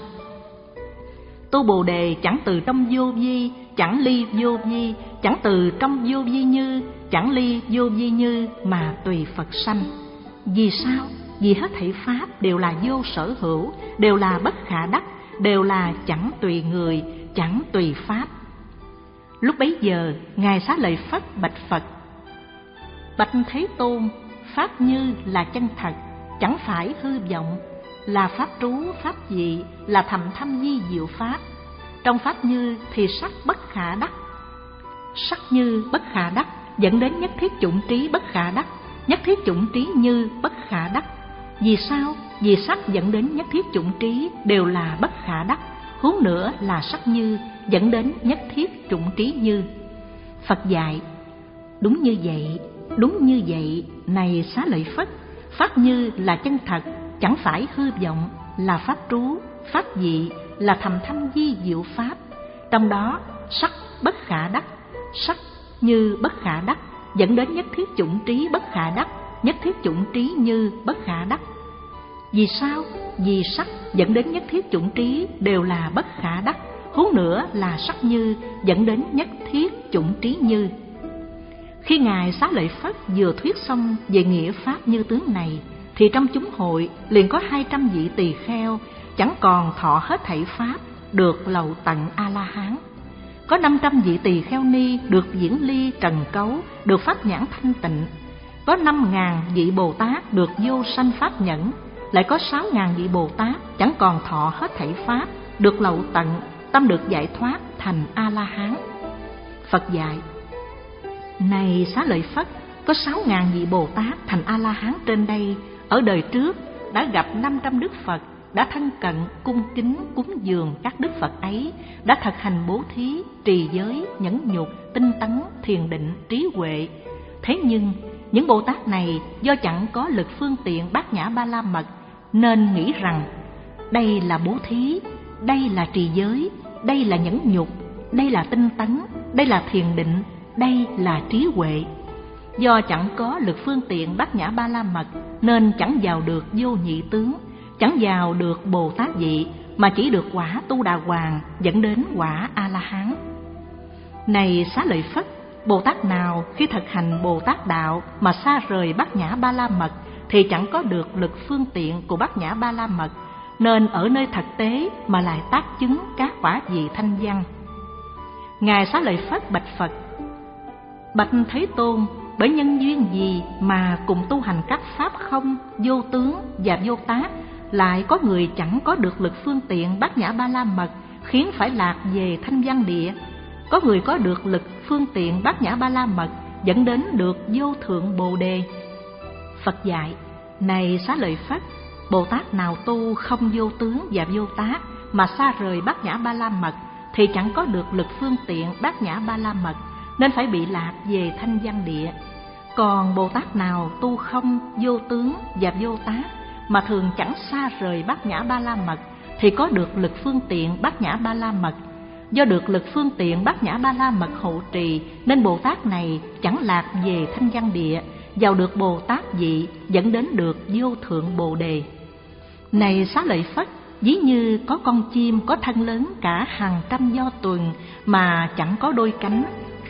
Tu Bồ Đề chẳng từ trong vô vi, chẳng ly vô vi, chẳng từ trong vô vi như, chẳng ly vô vi như mà tùy Phật sanh. Vì sao? Vì hết thảy pháp đều là vô sở hữu, đều là bất khả đắc, đều là chẳng tùy người, chẳng tùy pháp. Lúc bấy giờ, Ngài Xá Lợi Phất bạch Phật: Bạch Thế Tôn, pháp như là chân thật, chẳng phải hư vọng, là pháp trú, pháp dị, là thầm thâm vi diệu pháp. Trong pháp như thì sắc bất khả đắc, sắc như bất khả đắc, dẫn đến nhất thiết chủng trí bất khả đắc, nhất thiết chủng trí như bất khả đắc. Vì sao? Vì sắc dẫn đến nhất thiết chủng trí đều là bất khả đắc, huống nữa là sắc như dẫn đến nhất thiết chủng trí như. Phật dạy: Đúng như vậy, đúng như vậy, này Xá Lợi Phất, pháp như là chân thật, chẳng phải hư vọng, là pháp trú, pháp dị, là thầm thâm vi diệu pháp. Trong đó sắc bất khả đắc, sắc như bất khả đắc, dẫn đến nhất thiết chủng trí bất khả đắc, nhất thiết chủng trí như bất khả đắc. Vì sao? Vì sắc dẫn đến nhất thiết chủng trí đều là bất khả đắc, huống nữa là sắc như dẫn đến nhất thiết chủng trí như. Khi Ngài Xá Lợi Phất vừa thuyết xong về nghĩa pháp như tướng này, thì trong chúng hội liền có hai trăm vị tỳ kheo chẳng còn thọ hết thảy pháp, được lậu tận A La Hán. Có năm trăm vị tỳ kheo ni được diễn ly trần cấu, được pháp nhãn thanh tịnh. Có năm ngàn vị Bồ Tát được vô sanh pháp nhẫn. Lại có sáu ngàn vị Bồ Tát chẳng còn thọ hết thảy pháp, được lậu tận, tâm được giải thoát thành A La Hán. Phật dạy: Này Xá Lợi Phất, có sáu ngàn vị Bồ Tát thành A La Hán trên đây, ở đời trước đã gặp năm trăm Đức Phật, đã thân cận cung kính cúng dường các Đức Phật ấy, đã thực hành bố thí, trì giới, nhẫn nhục, tinh tấn, thiền định, trí huệ. Thế nhưng những Bồ Tát này do chẳng có lực phương tiện bát nhã ba la mật, nên nghĩ rằng đây là bố thí, đây là trì giới, đây là nhẫn nhục, đây là tinh tấn, đây là thiền định, đây là trí huệ. Do chẳng có lực phương tiện bát nhã ba la mật, nên chẳng vào được vô nhị tướng, chẳng vào được Bồ Tát vị, mà chỉ được quả Tu Đà Hoàng, dẫn đến quả A La Hán. Này Xá Lợi Phất, Bồ Tát nào khi thực hành Bồ Tát đạo mà xa rời bát nhã ba la mật, thì chẳng có được lực phương tiện của bát nhã ba la mật, nên ở nơi thực tế mà lại tác chứng các quả vị thanh văn. Ngài Xá Lợi Phất bạch Phật: Bạch Thế Tôn, bởi nhân duyên gì mà cùng tu hành các pháp không, vô tướng và vô tác, lại có người chẳng có được lực phương tiện bát nhã ba la mật, khiến phải lạc về thanh văn địa? Có người có được lực phương tiện bát nhã ba la mật, dẫn đến được vô thượng Bồ Đề. Phật dạy: Này Xá Lợi Phất, Bồ Tát nào tu không vô tướng và vô tác, mà xa rời bát nhã ba la mật, thì chẳng có được lực phương tiện bát nhã ba la mật, nên phải bị lạc về thanh văn địa. Còn Bồ Tát nào tu không vô tướng và vô tác, mà thường chẳng xa rời bát nhã ba la mật, thì có được lực phương tiện bát nhã ba la mật. Do được lực phương tiện bát nhã ba la mật hộ trì, nên Bồ Tát này chẳng lạc về thanh văn địa, vào được Bồ Tát vị, dẫn đến được vô thượng Bồ Đề. Này Xá Lợi Phất, ví như có con chim có thân lớn cả hàng trăm do tuần, mà chẳng có đôi cánh,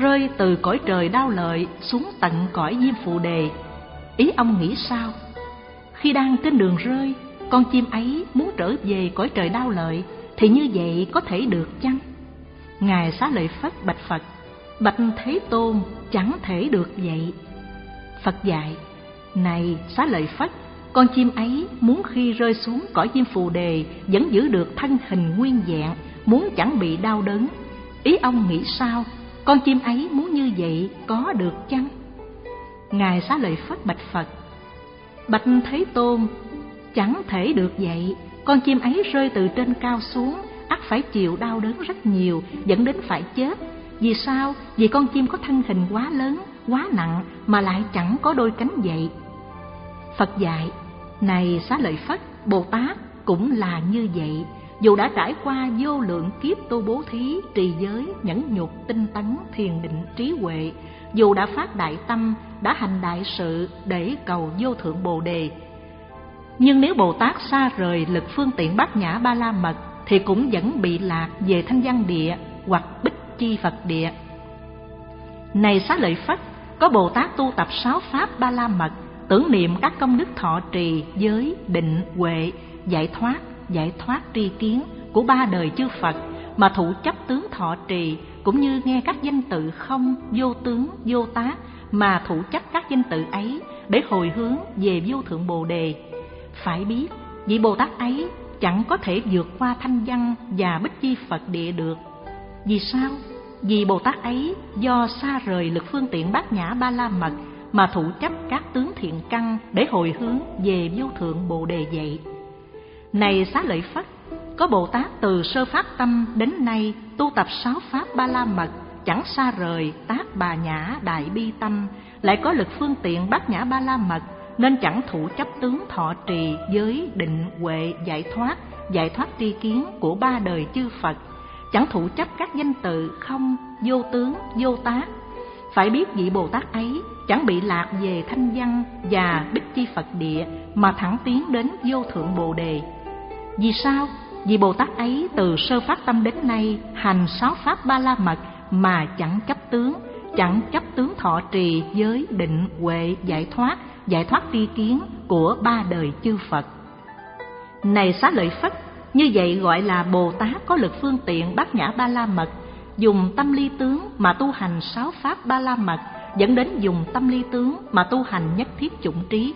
rơi từ cõi trời đau lợi xuống tận cõi Diêm Phù Đề. Ý ông nghĩ sao? Khi đang trên đường rơi, con chim ấy muốn trở về cõi trời đau lợi, thì như vậy có thể được chăng? Ngài Xá Lợi Phất bạch Phật: bạch Thế Tôn, chẳng thể được vậy. Phật dạy: này Xá Lợi Phất, con chim ấy muốn khi rơi xuống cõi Diêm Phù Đề vẫn giữ được thân hình nguyên vẹn, muốn chẳng bị đau đớn. Ý ông nghĩ sao? Con chim ấy muốn như vậy có được chăng? Ngài Xá Lợi Phất bạch Phật: bạch Thế Tôn, chẳng thể được vậy. Con chim ấy rơi từ trên cao xuống, ắt phải chịu đau đớn rất nhiều, dẫn đến phải chết. Vì sao? Vì con chim có thân hình quá lớn, quá nặng mà lại chẳng có đôi cánh vậy. Phật dạy: này Xá Lợi Phất, Bồ Tát cũng là như vậy. Dù đã trải qua vô lượng kiếp tu bố thí, trì giới, nhẫn nhục, tinh tấn, thiền định, trí huệ, dù đã phát đại tâm, đã hành đại sự để cầu vô thượng Bồ Đề, nhưng nếu Bồ Tát xa rời lực phương tiện bát nhã ba la mật thì cũng vẫn bị lạc về thanh văn địa hoặc bích chi Phật địa. Này Xá Lợi Phất, có Bồ Tát tu tập sáu pháp ba la mật, tưởng niệm các công đức thọ trì, giới, định, huệ, giải thoát, giải thoát tri kiến của ba đời chư Phật, mà thụ chấp tướng thọ trì, cũng như nghe các danh tự không, vô tướng, vô tác, mà thụ chấp các danh tự ấy để hồi hướng về vô thượng Bồ Đề. Phải biết, vị Bồ Tát ấy chẳng có thể vượt qua thanh văn và bích chi Phật địa được. Vì sao? Vì Bồ Tát ấy do xa rời lực phương tiện bát nhã ba la mật mà thụ chấp các tướng thiện căn để hồi hướng về vô thượng Bồ Đề vậy. Này Xá Lợi Phất, có Bồ Tát từ sơ phát tâm đến nay tu tập sáu pháp ba la mật, chẳng xa rời tác bà nhã đại bi tâm, lại có lực phương tiện bát nhã ba la mật, nên chẳng thụ chấp tướng thọ trì, giới, định, huệ, giải thoát, giải thoát tri kiến của ba đời chư Phật, chẳng thụ chấp các danh tự không, vô tướng, vô tác. Phải biết vị Bồ Tát ấy chẳng bị lạc về thanh văn và bích chi Phật địa, mà thẳng tiến đến vô thượng Bồ Đề. Vì sao? Vì Bồ Tát ấy từ sơ phát tâm đến nay hành sáu pháp ba la mật mà chẳng chấp tướng, chẳng chấp tướng thọ trì, giới, định, huệ, giải thoát, giải thoát tri kiến của ba đời chư Phật. Này Xá Lợi Phất, như vậy gọi là Bồ Tát có lực phương tiện bát nhã ba la mật, dùng tâm ly tướng mà tu hành sáu pháp ba la mật, dẫn đến dùng tâm ly tướng mà tu hành nhất thiết chủng trí.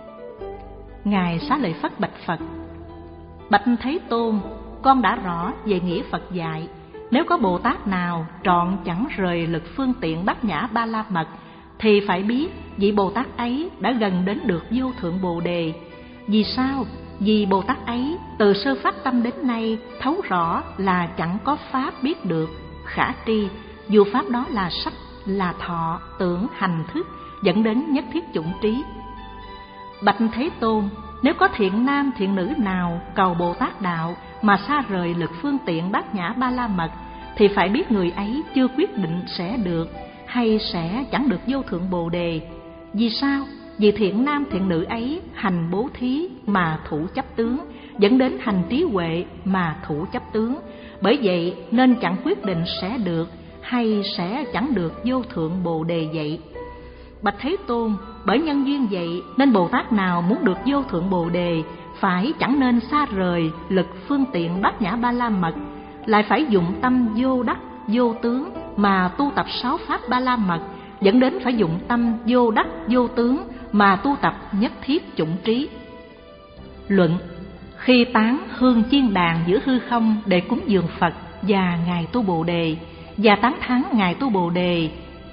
Ngài Xá Lợi Phất bạch Phật: bạch Thế Tôn, con đã rõ về nghĩa Phật dạy. Nếu có Bồ Tát nào trọn chẳng rời lực phương tiện bát nhã ba la mật, thì phải biết vị Bồ Tát ấy đã gần đến được vô thượng Bồ Đề. Vì sao? Vì Bồ Tát ấy từ sơ phát tâm đến nay thấu rõ là chẳng có pháp biết được, khả tri, dù pháp đó là sắc, là thọ, tưởng, hành, thức, dẫn đến nhất thiết chủng trí. Bạch Thế Tôn, nếu có thiện nam thiện nữ nào cầu Bồ Tát đạo mà xa rời lực phương tiện bát nhã ba la mật, thì phải biết người ấy chưa quyết định sẽ được hay sẽ chẳng được vô thượng Bồ Đề. Vì sao? Vì thiện nam thiện nữ ấy hành bố thí mà thủ chấp tướng, dẫn đến hành trí huệ mà thủ chấp tướng. Bởi vậy nên chẳng quyết định sẽ được hay sẽ chẳng được vô thượng Bồ Đề vậy. Bạch Thế Tôn, bởi nhân duyên vậy nên Bồ Tát nào muốn được vô thượng Bồ Đề phải chẳng nên xa rời lực phương tiện bát nhã ba la mật, lại phải dụng tâm vô đắc, vô tướng mà tu tập sáu pháp ba la mật, dẫn đến phải dụng tâm vô đắc, vô tướng mà tu tập nhất thiết chủng trí. Luận: khi tán hương chiên đàn giữa hư không để cúng dường Phật và Ngài tu Bồ Đề, và tán thán Ngài tu Bồ Đề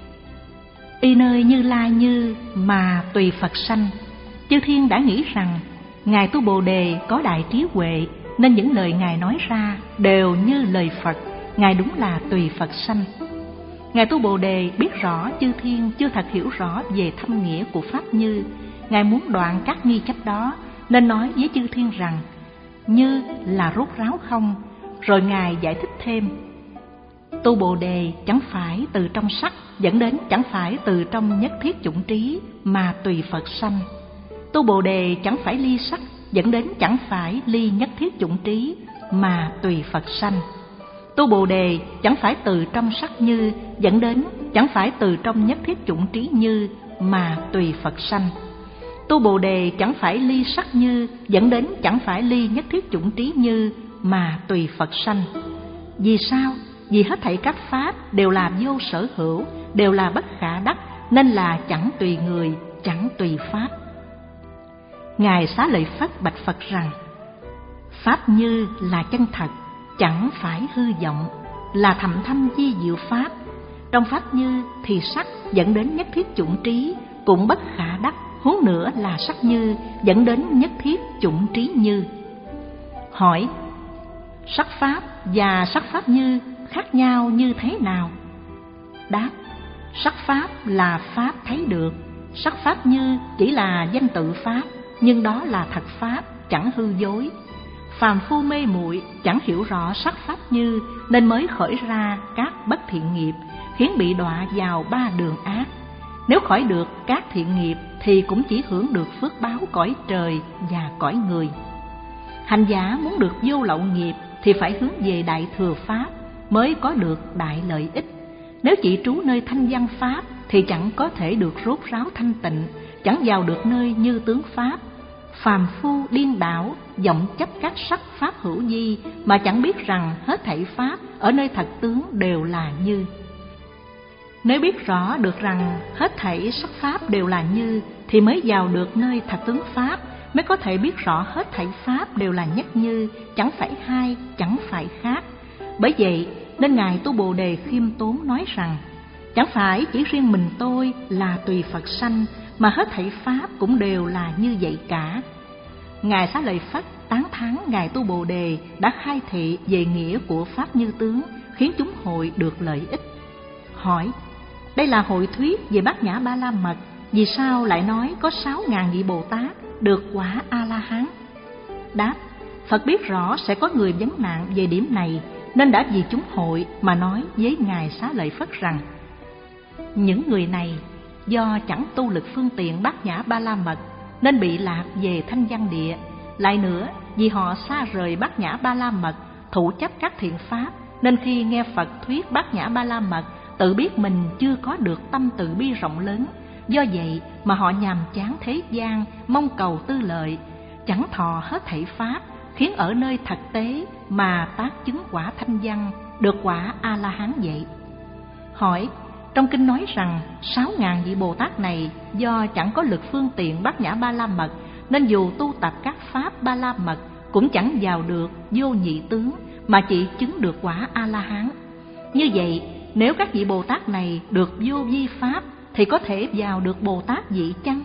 y nơi Như Lai như mà tùy Phật sanh, chư thiên đã nghĩ rằng Ngài tu Bồ Đề có đại trí huệ, nên những lời Ngài nói ra đều như lời Phật, Ngài đúng là tùy Phật sanh. Ngài tu Bồ Đề biết rõ chư thiên chưa thật hiểu rõ về thâm nghĩa của pháp như, Ngài muốn đoạn các nghi chấp đó, nên nói với chư thiên rằng như là rốt ráo không. Rồi Ngài giải thích thêm: tu Bồ Đề chẳng phải từ trong sắc, dẫn đến chẳng phải từ trong nhất thiết chủng trí mà tùy Phật sanh. Tu Bồ Đề chẳng phải ly sắc, dẫn đến chẳng phải ly nhất thiết chủng trí mà tùy Phật sanh. Tu Bồ Đề chẳng phải từ trong sắc như, dẫn đến chẳng phải từ trong nhất thiết chủng trí như mà tùy Phật sanh. Tu Bồ Đề chẳng phải ly sắc như, dẫn đến chẳng phải ly nhất thiết chủng trí như mà tùy Phật sanh. Vì sao? Vì hết thảy các pháp đều là vô sở hữu, đều là bất khả đắc, nên là chẳng tùy người, chẳng tùy pháp. Ngài Xá Lợi Phất bạch Phật rằng: pháp như là chân thật, chẳng phải hư vọng, là thầm thâm vi diệu pháp. Trong pháp như thì sắc dẫn đến nhất thiết chủng trí cũng bất khả đắc, huống nữa là sắc như dẫn đến nhất thiết chủng trí như. Hỏi: sắc pháp và sắc pháp như khác nhau như thế nào? Đáp: sắc pháp là pháp thấy được, sắc pháp như chỉ là danh tự pháp, nhưng đó là thật pháp, chẳng hư dối. Phàm phu mê muội chẳng hiểu rõ sắc pháp như, nên mới khởi ra các bất thiện nghiệp, khiến bị đọa vào ba đường ác. Nếu khỏi được các thiện nghiệp thì cũng chỉ hưởng được phước báo cõi trời và cõi người. Hành giả muốn được vô lậu nghiệp thì phải hướng về Đại Thừa Pháp mới có được đại lợi ích. Nếu chỉ trú nơi thanh văn Pháp thì chẳng có thể được rốt ráo thanh tịnh, chẳng vào được nơi như tướng Pháp. Phàm phu điên đảo, vọng chấp các sắc Pháp hữu vi, mà chẳng biết rằng hết thảy Pháp ở nơi thật tướng đều là như. Nếu biết rõ được rằng hết thảy sắc Pháp đều là như, thì mới vào được nơi thật tướng Pháp, mới có thể biết rõ hết thảy Pháp đều là nhất như, chẳng phải hai, chẳng phải khác. Bởi vậy nên Ngài Tu Bồ Đề khiêm tốn nói rằng: chẳng phải chỉ riêng mình tôi là tùy Phật sanh, mà hết thảy Pháp cũng đều là như vậy cả. Ngài Xá Lợi Phất tán thán Ngài Tu Bồ Đề đã khai thị về nghĩa của Pháp như tướng, khiến chúng hội được lợi ích. Hỏi: đây là hội thuyết về Bát Nhã Ba La Mật, vì sao lại nói có sáu ngàn vị Bồ Tát được quả A-la-hán? Đáp: Phật biết rõ sẽ có người vấn nạn về điểm này, nên đã vì chúng hội mà nói với Ngài Xá Lợi Phất rằng: những người này do chẳng tu lực phương tiện Bát Nhã Ba La Mật nên bị lạc về thanh văn địa. Lại nữa, vì họ xa rời Bát Nhã Ba La Mật, thụ chấp các thiện pháp, nên khi nghe Phật thuyết Bát Nhã Ba La Mật, tự biết mình chưa có được tâm từ bi rộng lớn. Do vậy mà họ nhàm chán thế gian, mong cầu tư lợi, chẳng thọ hết thảy pháp, khiến ở nơi thực tế mà tác chứng quả thanh văn, được quả A-la-hán vậy. Hỏi: trong kinh nói rằng sáu ngàn vị Bồ Tát này do chẳng có lực phương tiện Bát Nhã Ba La Mật, nên dù tu tập các pháp Ba La Mật cũng chẳng vào được vô nhị tướng, mà chỉ chứng được quả A-la-hán. Như vậy, nếu các vị Bồ Tát này được vô vi pháp thì có thể vào được Bồ Tát vị chăng?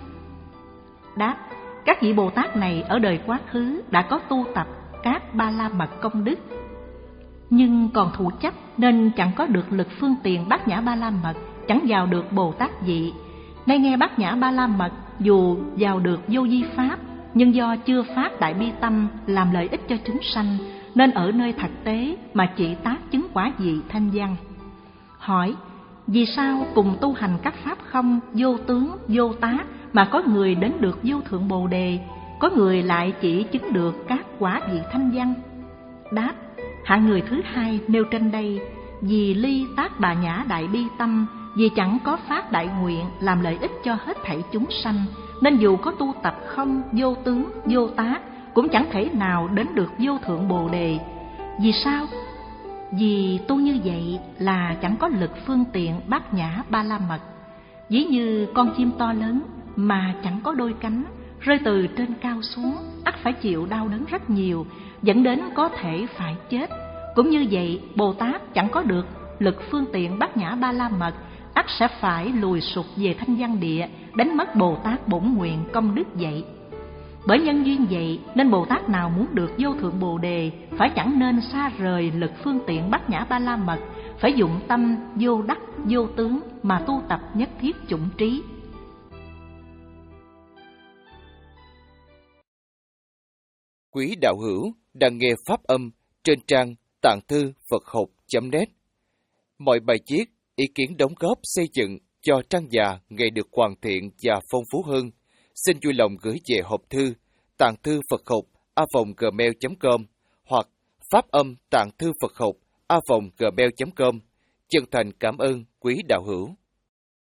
Đáp: các vị Bồ Tát này ở đời quá khứ đã có tu tập các Ba La Mật công đức, nhưng còn thụ chấp nên chẳng có được lực phương tiện Bát Nhã Ba La Mật, chẳng vào được Bồ Tát vị. Nay nghe Bát Nhã Ba La Mật, dù vào được vô vi pháp, nhưng do chưa phát đại bi tâm làm lợi ích cho chúng sanh, nên ở nơi thực tế mà chỉ tác chứng quả vị thanh văn. Hỏi: vì sao cùng tu hành các pháp không, vô tướng, vô tác, mà có người đến được vô thượng Bồ Đề, có người lại chỉ chứng được các quả vị thanh văn? Đáp: hạng người thứ hai nêu trên đây, vì ly tác bà nhã đại bi tâm, vì chẳng có phát đại nguyện làm lợi ích cho hết thảy chúng sanh, nên dù có tu tập không, vô tướng, vô tác, cũng chẳng thể nào đến được vô thượng Bồ Đề. Vì sao? Vì tu như vậy là chẳng có lực phương tiện Bát Nhã Ba La Mật. Ví như con chim to lớn mà chẳng có đôi cánh, rơi từ trên cao xuống, ắt phải chịu đau đớn rất nhiều, dẫn đến có thể phải chết. Cũng như vậy, Bồ Tát chẳng có được lực phương tiện Bát Nhã Ba La Mật, ắt sẽ phải lùi sụp về thanh văn địa, đánh mất Bồ Tát bổn nguyện công đức vậy. Bởi nhân duyên vậy nên Bồ Tát nào muốn được vô thượng Bồ Đề, phải chẳng nên xa rời lực phương tiện Bát Nhã Ba La Mật, phải dụng tâm vô đắc vô tướng mà tu tập nhất thiết chủng trí. Quý đạo hữu đang nghe pháp âm trên trang tạng thư Phật học chấm net. Mọi bài viết, ý kiến đóng góp xây dựng cho trang già ngày được hoàn thiện và phong phú hơn, xin vui lòng gửi về hộp thư tạng thư Phật học a vòng gmail chấm com hoặc pháp âm tạng thư Phật học a vòng gmail chấm com Chân thành cảm ơn quý đạo hữu.